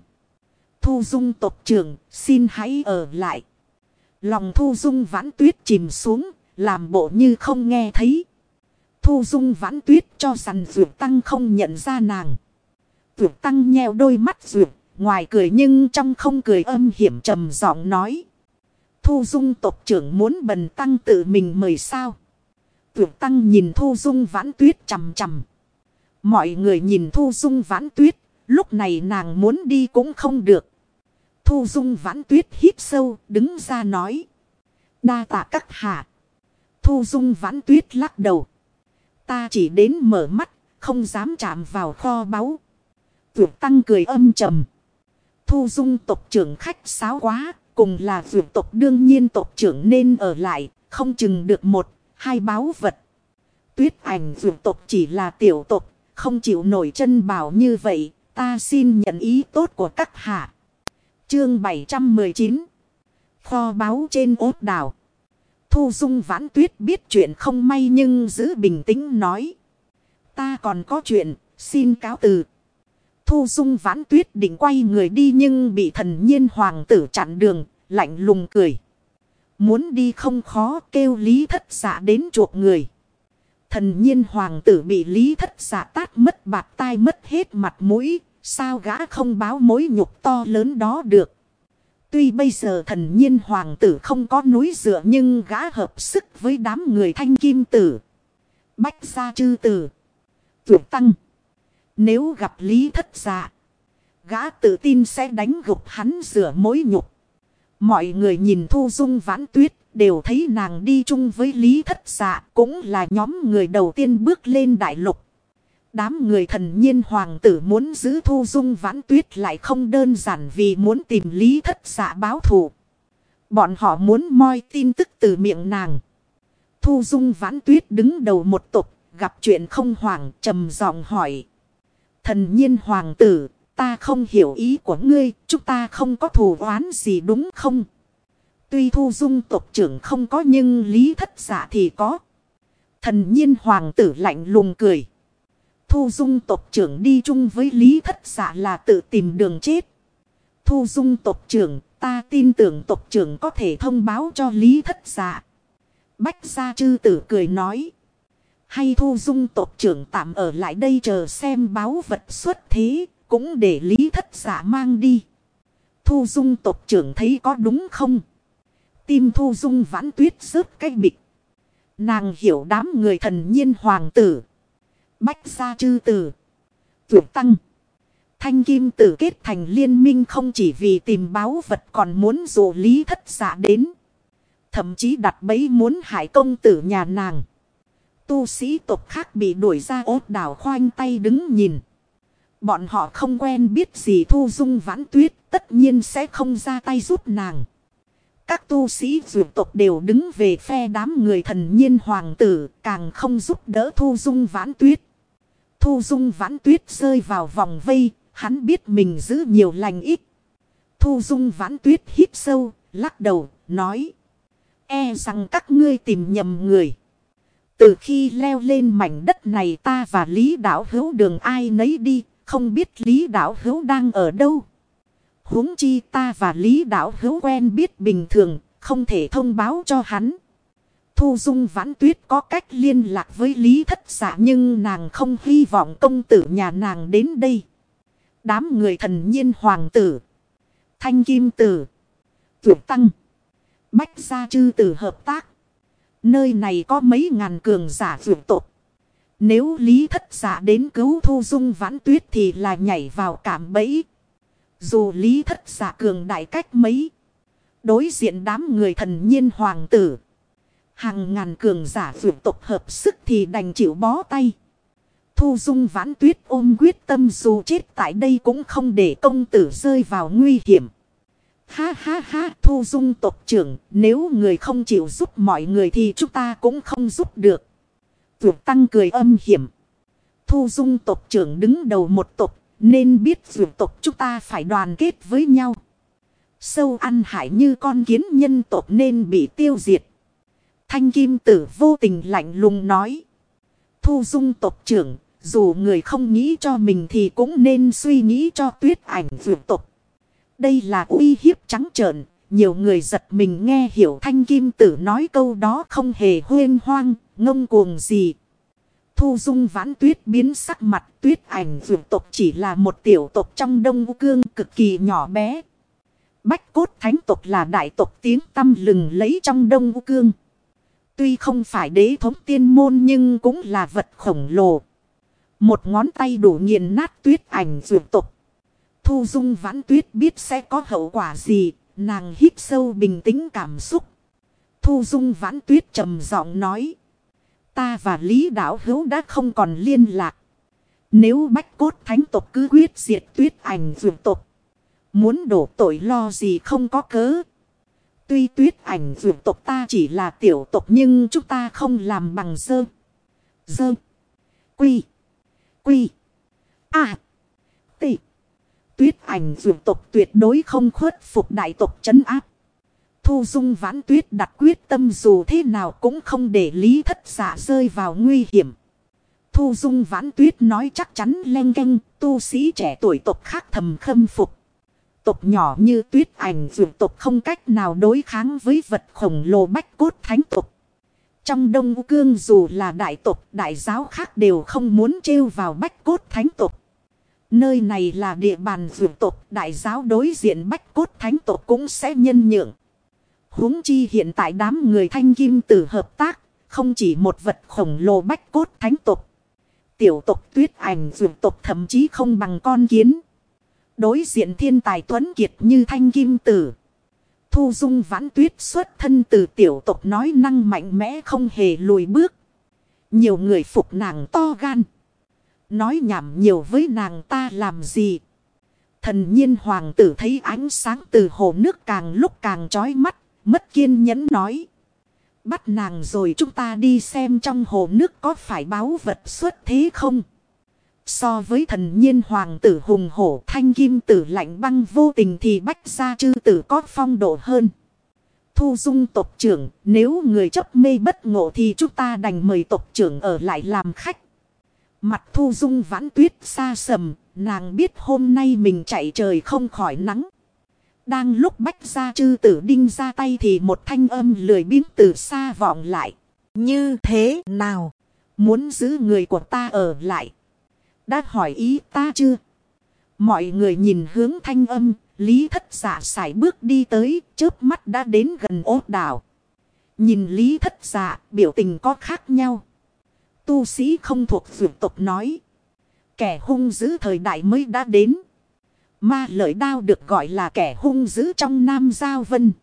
Thu Dung tộc trưởng, xin hãy ở lại. Lòng Thu Dung Vãn Tuyết chìm xuống, làm bộ như không nghe thấy. Thu Dung Vãn Tuyết cho rằng Vượt tăng không nhận ra nàng. Vượt tăng nheo đôi mắt Vượt, ngoài cười nhưng trong không cười âm hiểm trầm giọng nói. Thu Dung tộc trưởng muốn bần tăng tự mình mời sao? Vượt tăng nhìn Thu Dung Vãn Tuyết chằm chằm. Mọi người nhìn Thu Dung Vãn Tuyết, lúc này nàng muốn đi cũng không được. Thu Dung Vãn Tuyết hít sâu đứng ra nói. Đa tạ các hạ. Thu Dung Vãn Tuyết lắc đầu. Ta chỉ đến mở mắt, không dám chạm vào kho báu. Vượt Tăng cười âm trầm. Thu Dung tộc trưởng khách sáo quá, cùng là vượt tộc đương nhiên tộc trưởng nên ở lại, không chừng được một, hai báu vật. Tuyết Ảnh vượt tộc chỉ là tiểu tộc, không chịu nổi chân bảo như vậy, ta xin nhận ý tốt của các hạ. Chương 719. Kho báu trên ốt đảo. Thu Dung Vãn Tuyết biết chuyện không may nhưng giữ bình tĩnh nói. Ta còn có chuyện, xin cáo từ. Thu Dung Vãn Tuyết định quay người đi nhưng bị Thần Nhiên hoàng tử chặn đường, lạnh lùng cười. Muốn đi không khó, kêu Lý Thất Dạ đến chuộc người. Thần Nhiên hoàng tử bị Lý Thất Dạ tát mất bạt tai mất hết mặt mũi, sao gã không báo mối nhục to lớn đó được. Tuy bây giờ Thần Nhiên hoàng tử không có núi dựa nhưng gã hợp sức với đám người Thanh Kim tử, Bách Gia Chư tử, Vượt Tăng. Nếu gặp Lý Thất Dạ, gã tự tin sẽ đánh gục hắn rửa mối nhục. Mọi người nhìn Thu Dung Vãn Tuyết đều thấy nàng đi chung với Lý Thất Dạ, cũng là nhóm người đầu tiên bước lên đại lục. Đám người Thần Nhiên hoàng tử muốn giữ Thu Dung Vãn Tuyết lại không đơn giản vì muốn tìm Lý Thất Dạ báo thù. Bọn họ muốn moi tin tức từ miệng nàng. Thu Dung Vãn Tuyết đứng đầu một tộc, gặp chuyện không hoảng, trầm giọng hỏi. Thần Nhiên hoàng tử, ta không hiểu ý của ngươi, chúng ta không có thù oán gì đúng không? Tuy Thu Dung tộc trưởng không có nhưng Lý Thất Dạ thì có. Thần Nhiên hoàng tử lạnh lùng cười. Thu Dung tộc trưởng đi chung với Lý Thất Dạ là tự tìm đường chết. Thu Dung tộc trưởng, ta tin tưởng tộc trưởng có thể thông báo cho Lý Thất Dạ. Bách Gia Chư tử cười nói. Hay Thu Dung tộc trưởng tạm ở lại đây chờ xem báu vật xuất thế, cũng để Lý Thất Dạ mang đi. Thu Dung tộc trưởng thấy có đúng không? Tim Thu Dung Vãn Tuyết rớt cái bịch. Nàng hiểu đám người Thần Nhiên hoàng tử, Bách Gia Chư tử, Vượt Tăng, Thanh Kim tử kết thành liên minh không chỉ vì tìm báu vật còn muốn dụ Lý Thất Dạ đến. Thậm chí đặt bẫy muốn hại công tử nhà nàng. Tu sĩ tộc khác bị đuổi ra ốt đảo khoanh tay đứng nhìn. Bọn họ không quen biết gì Thu Dung Vãn Tuyết, tất nhiên sẽ không ra tay giúp nàng. Các tu sĩ vượt tộc đều đứng về phe đám người Thần Nhiên hoàng tử, càng không giúp đỡ Thu Dung Vãn Tuyết. Thu Dung Vãn Tuyết rơi vào vòng vây, hắn biết mình giữ nhiều lành ít. Thu Dung Vãn Tuyết hít sâu, lắc đầu, nói. E rằng các ngươi tìm nhầm người. Từ khi leo lên mảnh đất này ta và Lý Đạo Hữu đường ai nấy đi, không biết Lý Đạo Hữu đang ở đâu. Huống chi ta và Lý Đạo Hữu quen biết bình thường, không thể thông báo cho hắn. Thu Dung Vãn Tuyết có cách liên lạc với Lý Thất Dạ nhưng nàng không hy vọng công tử nhà nàng đến đây. Đám người Thần Nhiên hoàng tử, Thanh Kim tử, Vượt Tăng, Bách Gia Chư tử hợp tác. Nơi này có mấy ngàn cường giả vượt tộc. Nếu Lý Thất Dạ đến cứu Thu Dung Vãn Tuyết thì là nhảy vào cạm bẫy. Dù Lý Thất Dạ cường đại cách mấy, đối diện đám người Thần Nhiên hoàng tử, hàng ngàn cường giả vượt tộc hợp sức thì đành chịu bó tay. Thu Dung Vãn Tuyết ôm quyết tâm dù chết tại đây cũng không để công tử rơi vào nguy hiểm. Ha ha ha, Thu Dung tộc trưởng, nếu người không chịu giúp mọi người thì chúng ta cũng không giúp được. Vượt Tăng cười âm hiểm. Thu Dung tộc trưởng đứng đầu một tộc, nên biết vượt tộc chúng ta phải đoàn kết với nhau. Sâu ăn hại như con kiến nhân tộc nên bị tiêu diệt. Thanh Kim tử vô tình lạnh lùng nói. Thu Dung tộc trưởng, dù người không nghĩ cho mình thì cũng nên suy nghĩ cho Tuyết Ảnh vượt tộc. Đây là uy hiếp trắng trợn, nhiều người giật mình nghe hiểu Thanh Kim tử nói câu đó không hề huênh hoang, ngông cuồng gì. Thu Dung Vãn Tuyết biến sắc mặt, Tuyết Ảnh vượt tộc chỉ là một tiểu tộc trong Đông U Cương cực kỳ nhỏ bé. Bách Cốt Thánh tộc là đại tộc tiếng tăm lừng lẫy trong Đông U Cương. Tuy không phải đế thống tiên môn nhưng cũng là vật khổng lồ. Một ngón tay đủ nghiền nát Tuyết Ảnh vượt tộc. Thu Dung Vãn Tuyết biết sẽ có hậu quả gì. Nàng hít sâu bình tĩnh cảm xúc. Thu Dung Vãn Tuyết trầm giọng nói. Ta và Lý Đạo Hữu đã không còn liên lạc. Nếu Bách Cốt Thánh tộc cứ quyết diệt Tuyết Ảnh Dược tộc. Muốn đổ tội lo gì không có cớ. Tuy Tuyết Ảnh Dược tộc ta chỉ là tiểu tộc nhưng chúng ta không làm bằng dơ. Quy. T. Tuyết Ảnh Dược tộc tuyệt đối không khuất phục đại tộc trấn áp. Thu Dung Vãn Tuyết đặt quyết tâm dù thế nào cũng không để Lý Thất Dạ rơi vào nguy hiểm. Thu Dung Vãn Tuyết nói chắc chắn leng keng, tu sĩ trẻ tuổi tộc khác thầm khâm phục. Tộc nhỏ như Tuyết Ảnh Dược tộc không cách nào đối kháng với vật khổng lồ Bách Cốt Thánh tộc. Trong Đông Cương dù là đại tộc, đại giáo khác đều không muốn trêu vào Bách Cốt Thánh tộc. Nơi này là địa bàn Dược tộc, đại giáo đối diện Bách Cốt Thánh tộc cũng sẽ nhân nhượng. Huống chi hiện tại đám người Thanh Kim Tử hợp tác, không chỉ một vật khổng lồ Bách Cốt Thánh tộc. Tiểu tộc Tuyết Ảnh Dược tộc thậm chí không bằng con kiến. Đối diện thiên tài tuấn kiệt như Thanh Kim Tử. Thu Dung Vãn Tuyết xuất thân từ tiểu tộc nói năng mạnh mẽ không hề lùi bước. Nhiều người phục nàng to gan. Nói nhảm nhiều với nàng ta làm gì. Thần Nhiên hoàng tử thấy ánh sáng từ hồ nước càng lúc càng chói mắt. Mất kiên nhẫn nói. Bắt nàng rồi chúng ta đi xem trong hồ nước có phải báu vật xuất thế không. So với thần Nhiên hoàng tử hùng hổ Thanh Kim Tử lạnh băng vô tình thì Bách Gia Chư Tử có phong độ hơn. Thu Dung tộc trưởng, nếu người chấp mê bất ngộ thì chúng ta đành mời tộc trưởng ở lại làm khách. Mặt Thu Dung Vãn Tuyết xa sầm, nàng biết hôm nay mình chạy trời không khỏi nắng. Đang lúc Bách Gia Chư Tử đinh ra tay thì một thanh âm lười biếng từ xa vọng lại. Như thế nào? Muốn giữ người của ta ở lại? Đã hỏi ý ta chưa? Mọi người nhìn hướng thanh âm, Lý Thất Dạ sải bước đi tới, chớp mắt đã đến gần ốt đảo. Nhìn Lý Thất Dạ, biểu tình có khác nhau. Tu sĩ không thuộc dược tộc nói. Kẻ hung dữ thời đại mới đã đến. Ma Lợi Đao được gọi là kẻ hung dữ trong Nam Giao Vân.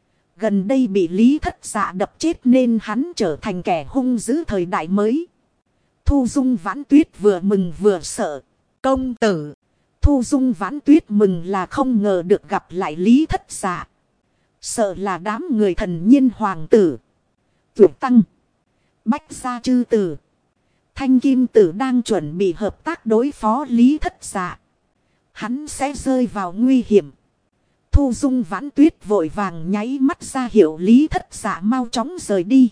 Gần đây bị Lý Thất Dạ đập chết nên hắn trở thành kẻ hung dữ thời đại mới. Thu Dung Vãn Tuyết vừa mừng vừa sợ. Công tử. Thu Dung Vãn Tuyết mừng là không ngờ được gặp lại Lý Thất Dạ. Sợ là đám người thần Nhiên hoàng tử. Tuyệt Tăng. Bách Gia Chư Tử. Thanh Kim Tử đang chuẩn bị hợp tác đối phó Lý Thất Dạ. Hắn sẽ rơi vào nguy hiểm. Thu Dung Vãn Tuyết vội vàng nháy mắt ra hiệu Lý Thất Dạ mau chóng rời đi.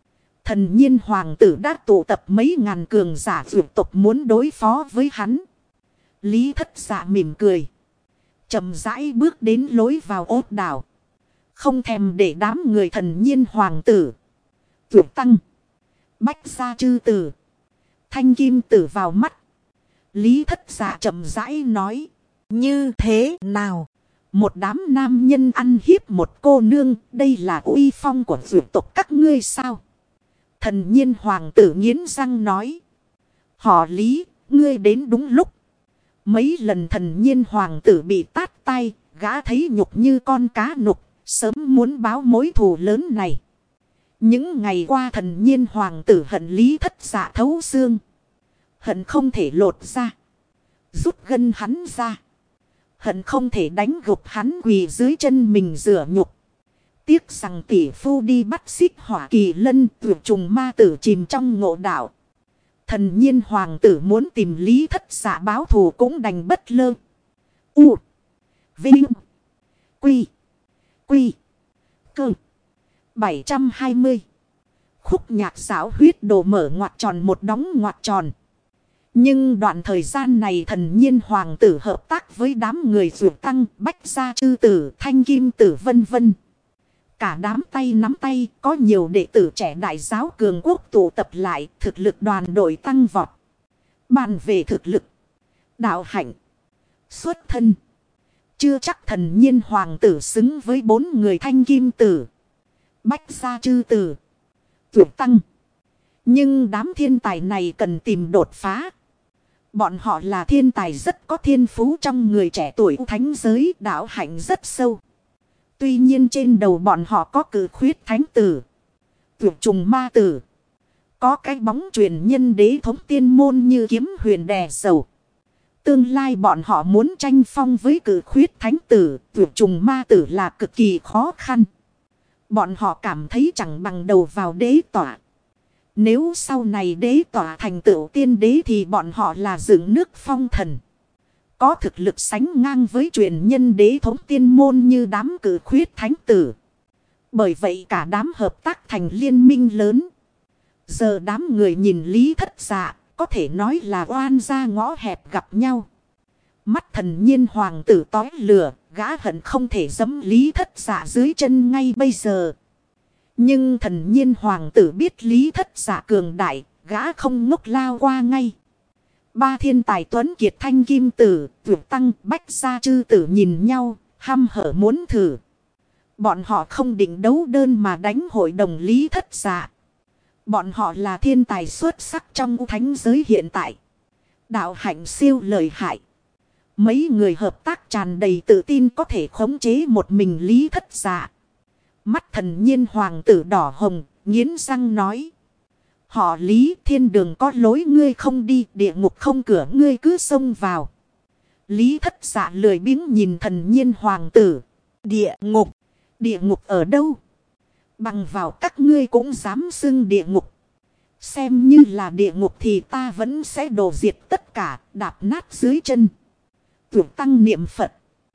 Thần Nhiên hoàng tử đã tụ tập mấy ngàn cường giả vượt tộc muốn đối phó với hắn. Lý Thất Dạ mỉm cười. Chậm rãi bước đến lối vào ốt đảo. Không thèm để đám người thần Nhiên hoàng tử. Tuyệt Tăng. Bách Gia Chư Tử. Thanh Kim Tử vào mắt. Lý Thất Dạ chậm rãi nói. Như thế nào? Một đám nam nhân ăn hiếp một cô nương. Đây là uy phong của vượt tộc các ngươi sao? Thần Nhiên hoàng tử nghiến răng nói. Họ Lý, ngươi đến đúng lúc. Mấy lần thần Nhiên hoàng tử bị tát tay, gã thấy nhục như con cá nục, sớm muốn báo mối thù lớn này. Những ngày qua thần Nhiên hoàng tử hận Lý Thất Dạ thấu xương. Hận không thể lột ra. Rút gân hắn ra. Hận không thể đánh gục hắn quỳ dưới chân mình rửa nhục. Tiếc rằng tỷ phu đi bắt xích hỏa kỳ lân tuyệt trùng ma tử chìm trong ngộ đạo. Thần Nhiên hoàng tử muốn tìm Lý Thất Dạ báo thù cũng đành bất lơ. U. Vinh. Quy. Cơ. 720. Khúc nhạc xảo huyết đồ mở ngoặc tròn một đóng ngoặc tròn. Nhưng đoạn thời gian này thần Nhiên hoàng tử hợp tác với đám người Dược Tăng, Bách Gia Chư Tử, Thanh Kim Tử vân vân. Cả đám tay nắm tay, có nhiều đệ tử trẻ đại giáo cường quốc tụ tập lại, thực lực đoàn đội tăng vọt. Bàn về thực lực, đạo hạnh, xuất thân. Chưa chắc thần Nhiên hoàng tử xứng với 4 người Thanh Kim Tử, Bách Gia Chư Tử, Dược Tăng. Nhưng đám thiên tài này cần tìm đột phá. Bọn họ là thiên tài rất có thiên phú trong người trẻ tuổi thánh giới, đạo hạnh rất sâu. Tuy nhiên trên đầu bọn họ có cử khuyết thánh tử, tuyệt trùng ma tử. Có cái bóng truyền nhân đế thống tiên môn như kiếm huyền đè sầu. Tương lai bọn họ muốn tranh phong với cử khuyết thánh tử, tuyệt trùng ma tử là cực kỳ khó khăn. Bọn họ cảm thấy chẳng bằng đầu vào đế tỏa. Nếu sau này đế tỏa thành tựu tiên đế thì bọn họ là dựng nước phong thần. Có thực lực sánh ngang với truyền nhân đế thống tiên môn như đám cử khuyết thánh tử. Bởi vậy cả đám hợp tác thành liên minh lớn. Giờ đám người nhìn Lý Thất Dạ, có thể nói là oan ra ngõ hẹp gặp nhau. Mắt thần nhiên hoàng tử tói lửa, gã hận không thể giẫm Lý Thất Dạ dưới chân ngay bây giờ. Nhưng thần nhiên hoàng tử biết Lý Thất Dạ cường đại, gã không ngốc lao qua ngay. Ba thiên tài tuấn kiệt thanh kim tử, tuyệt tăng, bách gia chư tử nhìn nhau, hăm hở muốn thử. Bọn họ không định đấu đơn mà đánh hội đồng Lý Thất Dạ. Bọn họ là thiên tài xuất sắc trong thánh giới hiện tại. Đạo hạnh siêu lợi hại. Mấy người hợp tác tràn đầy tự tin có thể khống chế một mình Lý Thất Dạ. Mắt thần nhiên hoàng tử đỏ hồng, nghiến răng nói. Họ Lý, thiên đường có lối ngươi không đi, địa ngục không cửa ngươi cứ xông vào. Lý Thất Dạ lười biếng nhìn thần nhiên hoàng tử. Địa ngục? Địa ngục ở đâu? Bằng vào các ngươi cũng dám xưng địa ngục. Xem như là địa ngục thì ta vẫn sẽ đổ diệt tất cả, đạp nát dưới chân. Tuyệt tăng niệm Phật.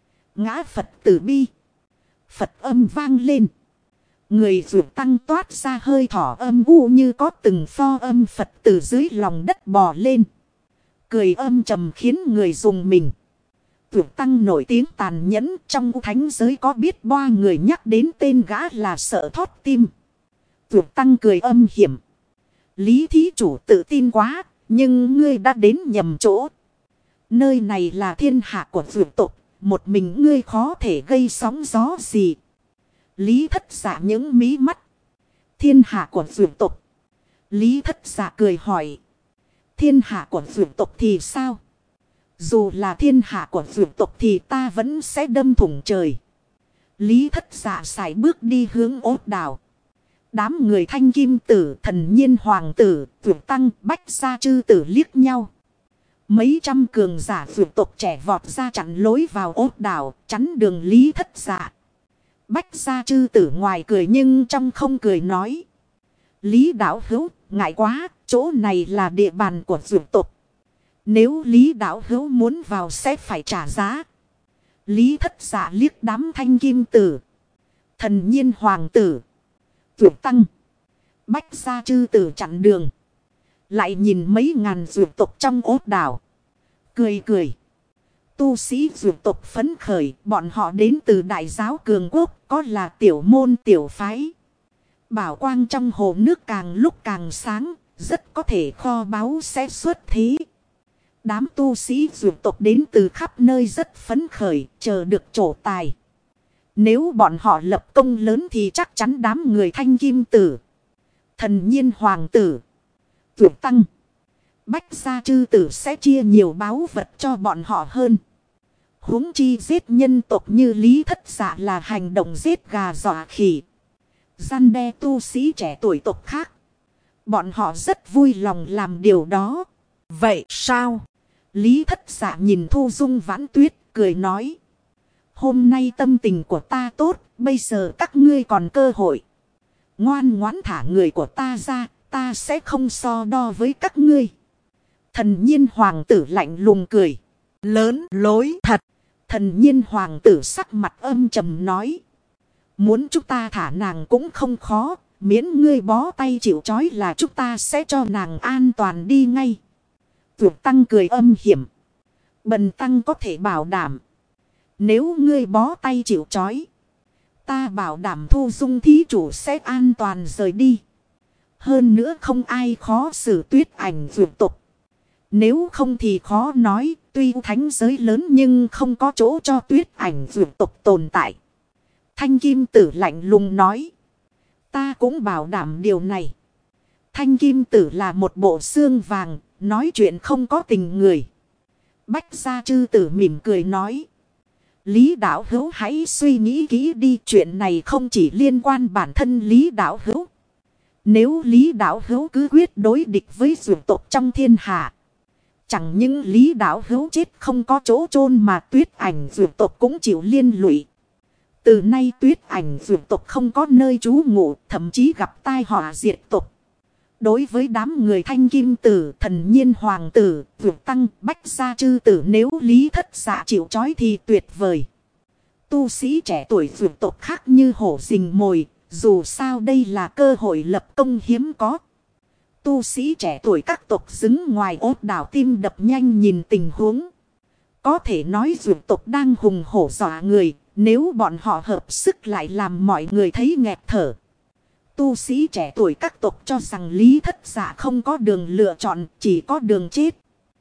Ngã Phật tử bi. Phật âm vang lên. Người tuyệt tăng toát ra hơi thở âm u như có từng pho âm Phật từ dưới lòng đất bò lên. Cười âm trầm khiến người dùng mình. Tuyệt tăng nổi tiếng tàn nhẫn, trong thánh giới có biết bao người nhắc đến tên gã là sợ thót tim. Tuyệt tăng cười âm hiểm. Lý thí chủ tự tin quá, nhưng ngươi đã đến nhầm chỗ. Nơi này là thiên hạ của tuyệt tục, một mình ngươi khó thể gây sóng gió gì. Lý Thất Dạ những mí mắt. Thiên hạ của tuyệt tục. Lý Thất Dạ cười hỏi. Thiên hạ của tuyệt tục thì sao? Dù là thiên hạ của tuyệt tục thì ta vẫn sẽ đâm thủng trời. Lý Thất Dạ sải bước đi hướng ốt đảo. Đám người thanh kim tử, thần nhiên hoàng tử, tuyệt tăng, bách gia chư tử liếc nhau. Mấy trăm cường giả tuyệt tục trẻ vọt ra chặn lối vào ốt đảo, chắn đường Lý Thất Dạ. Bách gia chư tử ngoài cười nhưng trong không cười nói. Lý đạo hữu, ngại quá, chỗ này là địa bàn của tuyệt tục. Nếu Lý đạo hữu muốn vào sẽ phải trả giá. Lý Thất Dạ liếc đám thanh kim tử, thần nhiên hoàng tử, tuyệt tăng, bách gia chư tử chặn đường. Lại nhìn mấy ngàn tuyệt tục trong ốt đảo. Cười cười. Tu sĩ tuyệt tục phấn khởi, bọn họ đến từ đại giáo cường quốc, có là tiểu môn tiểu phái. Bảo quang trong hồ nước càng lúc càng sáng, rất có thể kho báu sẽ xuất thế. Đám tu sĩ tuyệt tục đến từ khắp nơi rất phấn khởi, chờ được trổ tài. Nếu bọn họ lập công lớn thì chắc chắn đám người thanh kim tử, thần nhiên hoàng tử, tuyệt tăng, bách gia chư tử sẽ chia nhiều báu vật cho bọn họ hơn. Huống chi giết nhân tộc như Lý Thất Dạ là hành động giết gà dọa khỉ. Gian đe tu sĩ trẻ tuổi tộc khác. Bọn họ rất vui lòng làm điều đó. Vậy sao? Lý Thất Dạ nhìn Thu Dung Vãn Tuyết, cười nói. Hôm nay tâm tình của ta tốt, bây giờ các ngươi còn cơ hội. Ngoan ngoãn thả người của ta ra, ta sẽ không so đo với các ngươi. Thần nhiên hoàng tử lạnh lùng cười. Lớn lối thật. Thần nhiên hoàng tử sắc mặt âm trầm nói. Muốn chúng ta thả nàng cũng không khó, miễn ngươi bó tay chịu trói là chúng ta sẽ cho nàng an toàn đi ngay. Tuyệt tăng cười âm hiểm. Bần tăng có thể bảo đảm. Nếu ngươi bó tay chịu trói, ta bảo đảm Thu Dung thí chủ sẽ an toàn rời đi. Hơn nữa không ai khó xử Tuyết Ảnh tuyệt tục. Nếu không thì khó nói, tuy thánh giới lớn nhưng không có chỗ cho Tuyết Ảnh tuyệt tục tồn tại. Thanh kim tử lạnh lùng nói. Ta cũng bảo đảm điều này. Thanh kim tử là một bộ xương vàng, nói chuyện không có tình người. Bách gia chư tử mỉm cười nói. Lý đạo hữu hãy suy nghĩ kỹ đi, chuyện này không chỉ liên quan bản thân Lý đạo hữu. Nếu Lý đạo hữu cứ quyết đối địch với dược tộc trong thiên hạ, chẳng những Lý đạo hữu chết không có chỗ chôn mà Tuyết Ảnh dược tộc cũng chịu liên lụy. Từ nay Tuyết Ảnh dược tộc không có nơi trú ngụ, thậm chí gặp tai họa diệt tộc. Đối với đám người Thanh Kim Tử, Thần Nhiên Hoàng Tử, Vượt Tăng, Bách Gia Chư Tử, nếu Lý Thất Dạ chịu trói thì tuyệt vời. Tu sĩ trẻ tuổi vượt tộc khác như hổ rình mồi, dù sao đây là cơ hội lập công hiếm có. Tu sĩ trẻ tuổi các tộc xứng ngoài ốt đảo tim đập nhanh nhìn tình huống. Có thể nói vượt tộc đang hùng hổ dọa người, nếu bọn họ hợp sức lại làm mọi người thấy nghẹt thở. Tu sĩ trẻ tuổi các tộc cho rằng Lý Thất Dạ không có đường lựa chọn, chỉ có đường chết.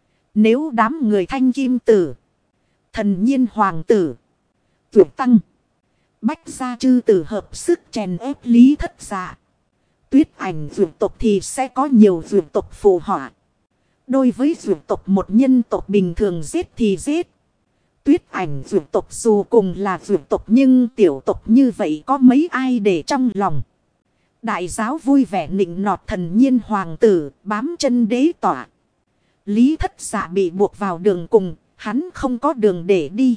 Nếu đám người Thanh Kim Tử, Thần Nhiên Hoàng Tử, Vượt Tăng, Bách Gia Chư Tử hợp sức chèn ép Lý Thất Dạ, Tuyết Ảnh vượt tộc thì sẽ có nhiều vượt tộc phù họa. Đối với vượt tộc một nhân tộc bình thường giết thì giết. Tuyết Ảnh vượt tộc dù cùng là vượt tộc nhưng tiểu tộc như vậy có mấy ai để trong lòng. Đại giáo vui vẻ nịnh nọt Thần Nhiên Hoàng Tử, bám chân đế tỏa. Lý Thất Dạ bị buộc vào đường cùng, hắn không có đường để đi.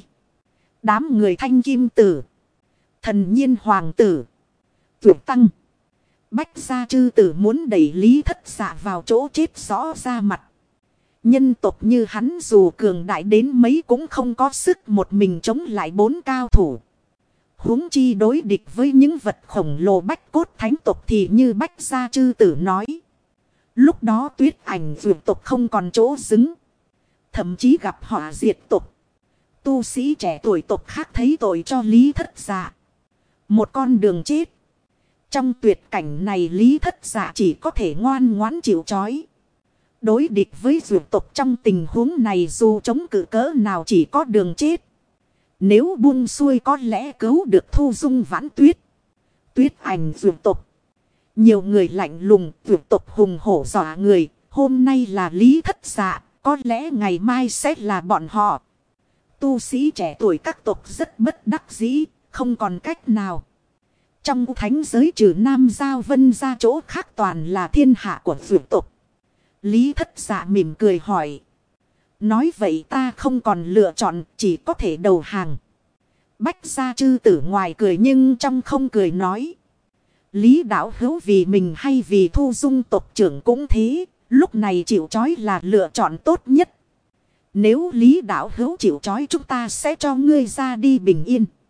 Đám người Thanh Kim Tử, Thần Nhiên Hoàng Tử, Vượt Tăng, Bách Gia Chư Tử muốn đẩy Lý Thất Dạ vào chỗ chết rõ ra mặt. Nhân tộc như hắn dù cường đại đến mấy cũng không có sức một mình chống lại 4 cao thủ. Huống chi đối địch với những vật khổng lồ bách cốt thánh tộc thì như Bách Gia Chư Tử nói. Lúc đó Tuyết Ảnh vượt tộc không còn chỗ xứng. Thậm chí gặp họa diệt tộc. Tu sĩ trẻ tuổi tộc khác thấy tội cho Lý Thất Dạ. Một con đường chết. Trong tuyệt cảnh này Lý Thất Dạ chỉ có thể ngoan ngoãn chịu trói. Đối địch với vượt tộc trong tình huống này dù chống cự cỡ nào chỉ có đường chết. Nếu buông xuôi có lẽ cứu được Thu Dung Vãn Tuyết. Tuyết Ảnh vượt tộc. Nhiều người lạnh lùng, vượt tộc hùng hổ dọa người. Hôm nay là Lý Thất Dạ, có lẽ ngày mai sẽ là bọn họ. Tu sĩ trẻ tuổi các tộc rất bất đắc dĩ, không còn cách nào. Trong thánh giới trừ Nam Giao Vân ra chỗ khác toàn là thiên hạ của vượt tộc. Lý Thất Dạ mỉm cười hỏi. Nói vậy ta không còn lựa chọn, chỉ có thể đầu hàng. Bách Gia Chư Tử ngoài cười nhưng trong không cười nói. Lý đạo hữu vì mình hay vì Thu Dung tộc trưởng cũng thế, lúc này chịu trói là lựa chọn tốt nhất. Nếu Lý đạo hữu chịu trói chúng ta sẽ cho ngươi ra đi bình yên.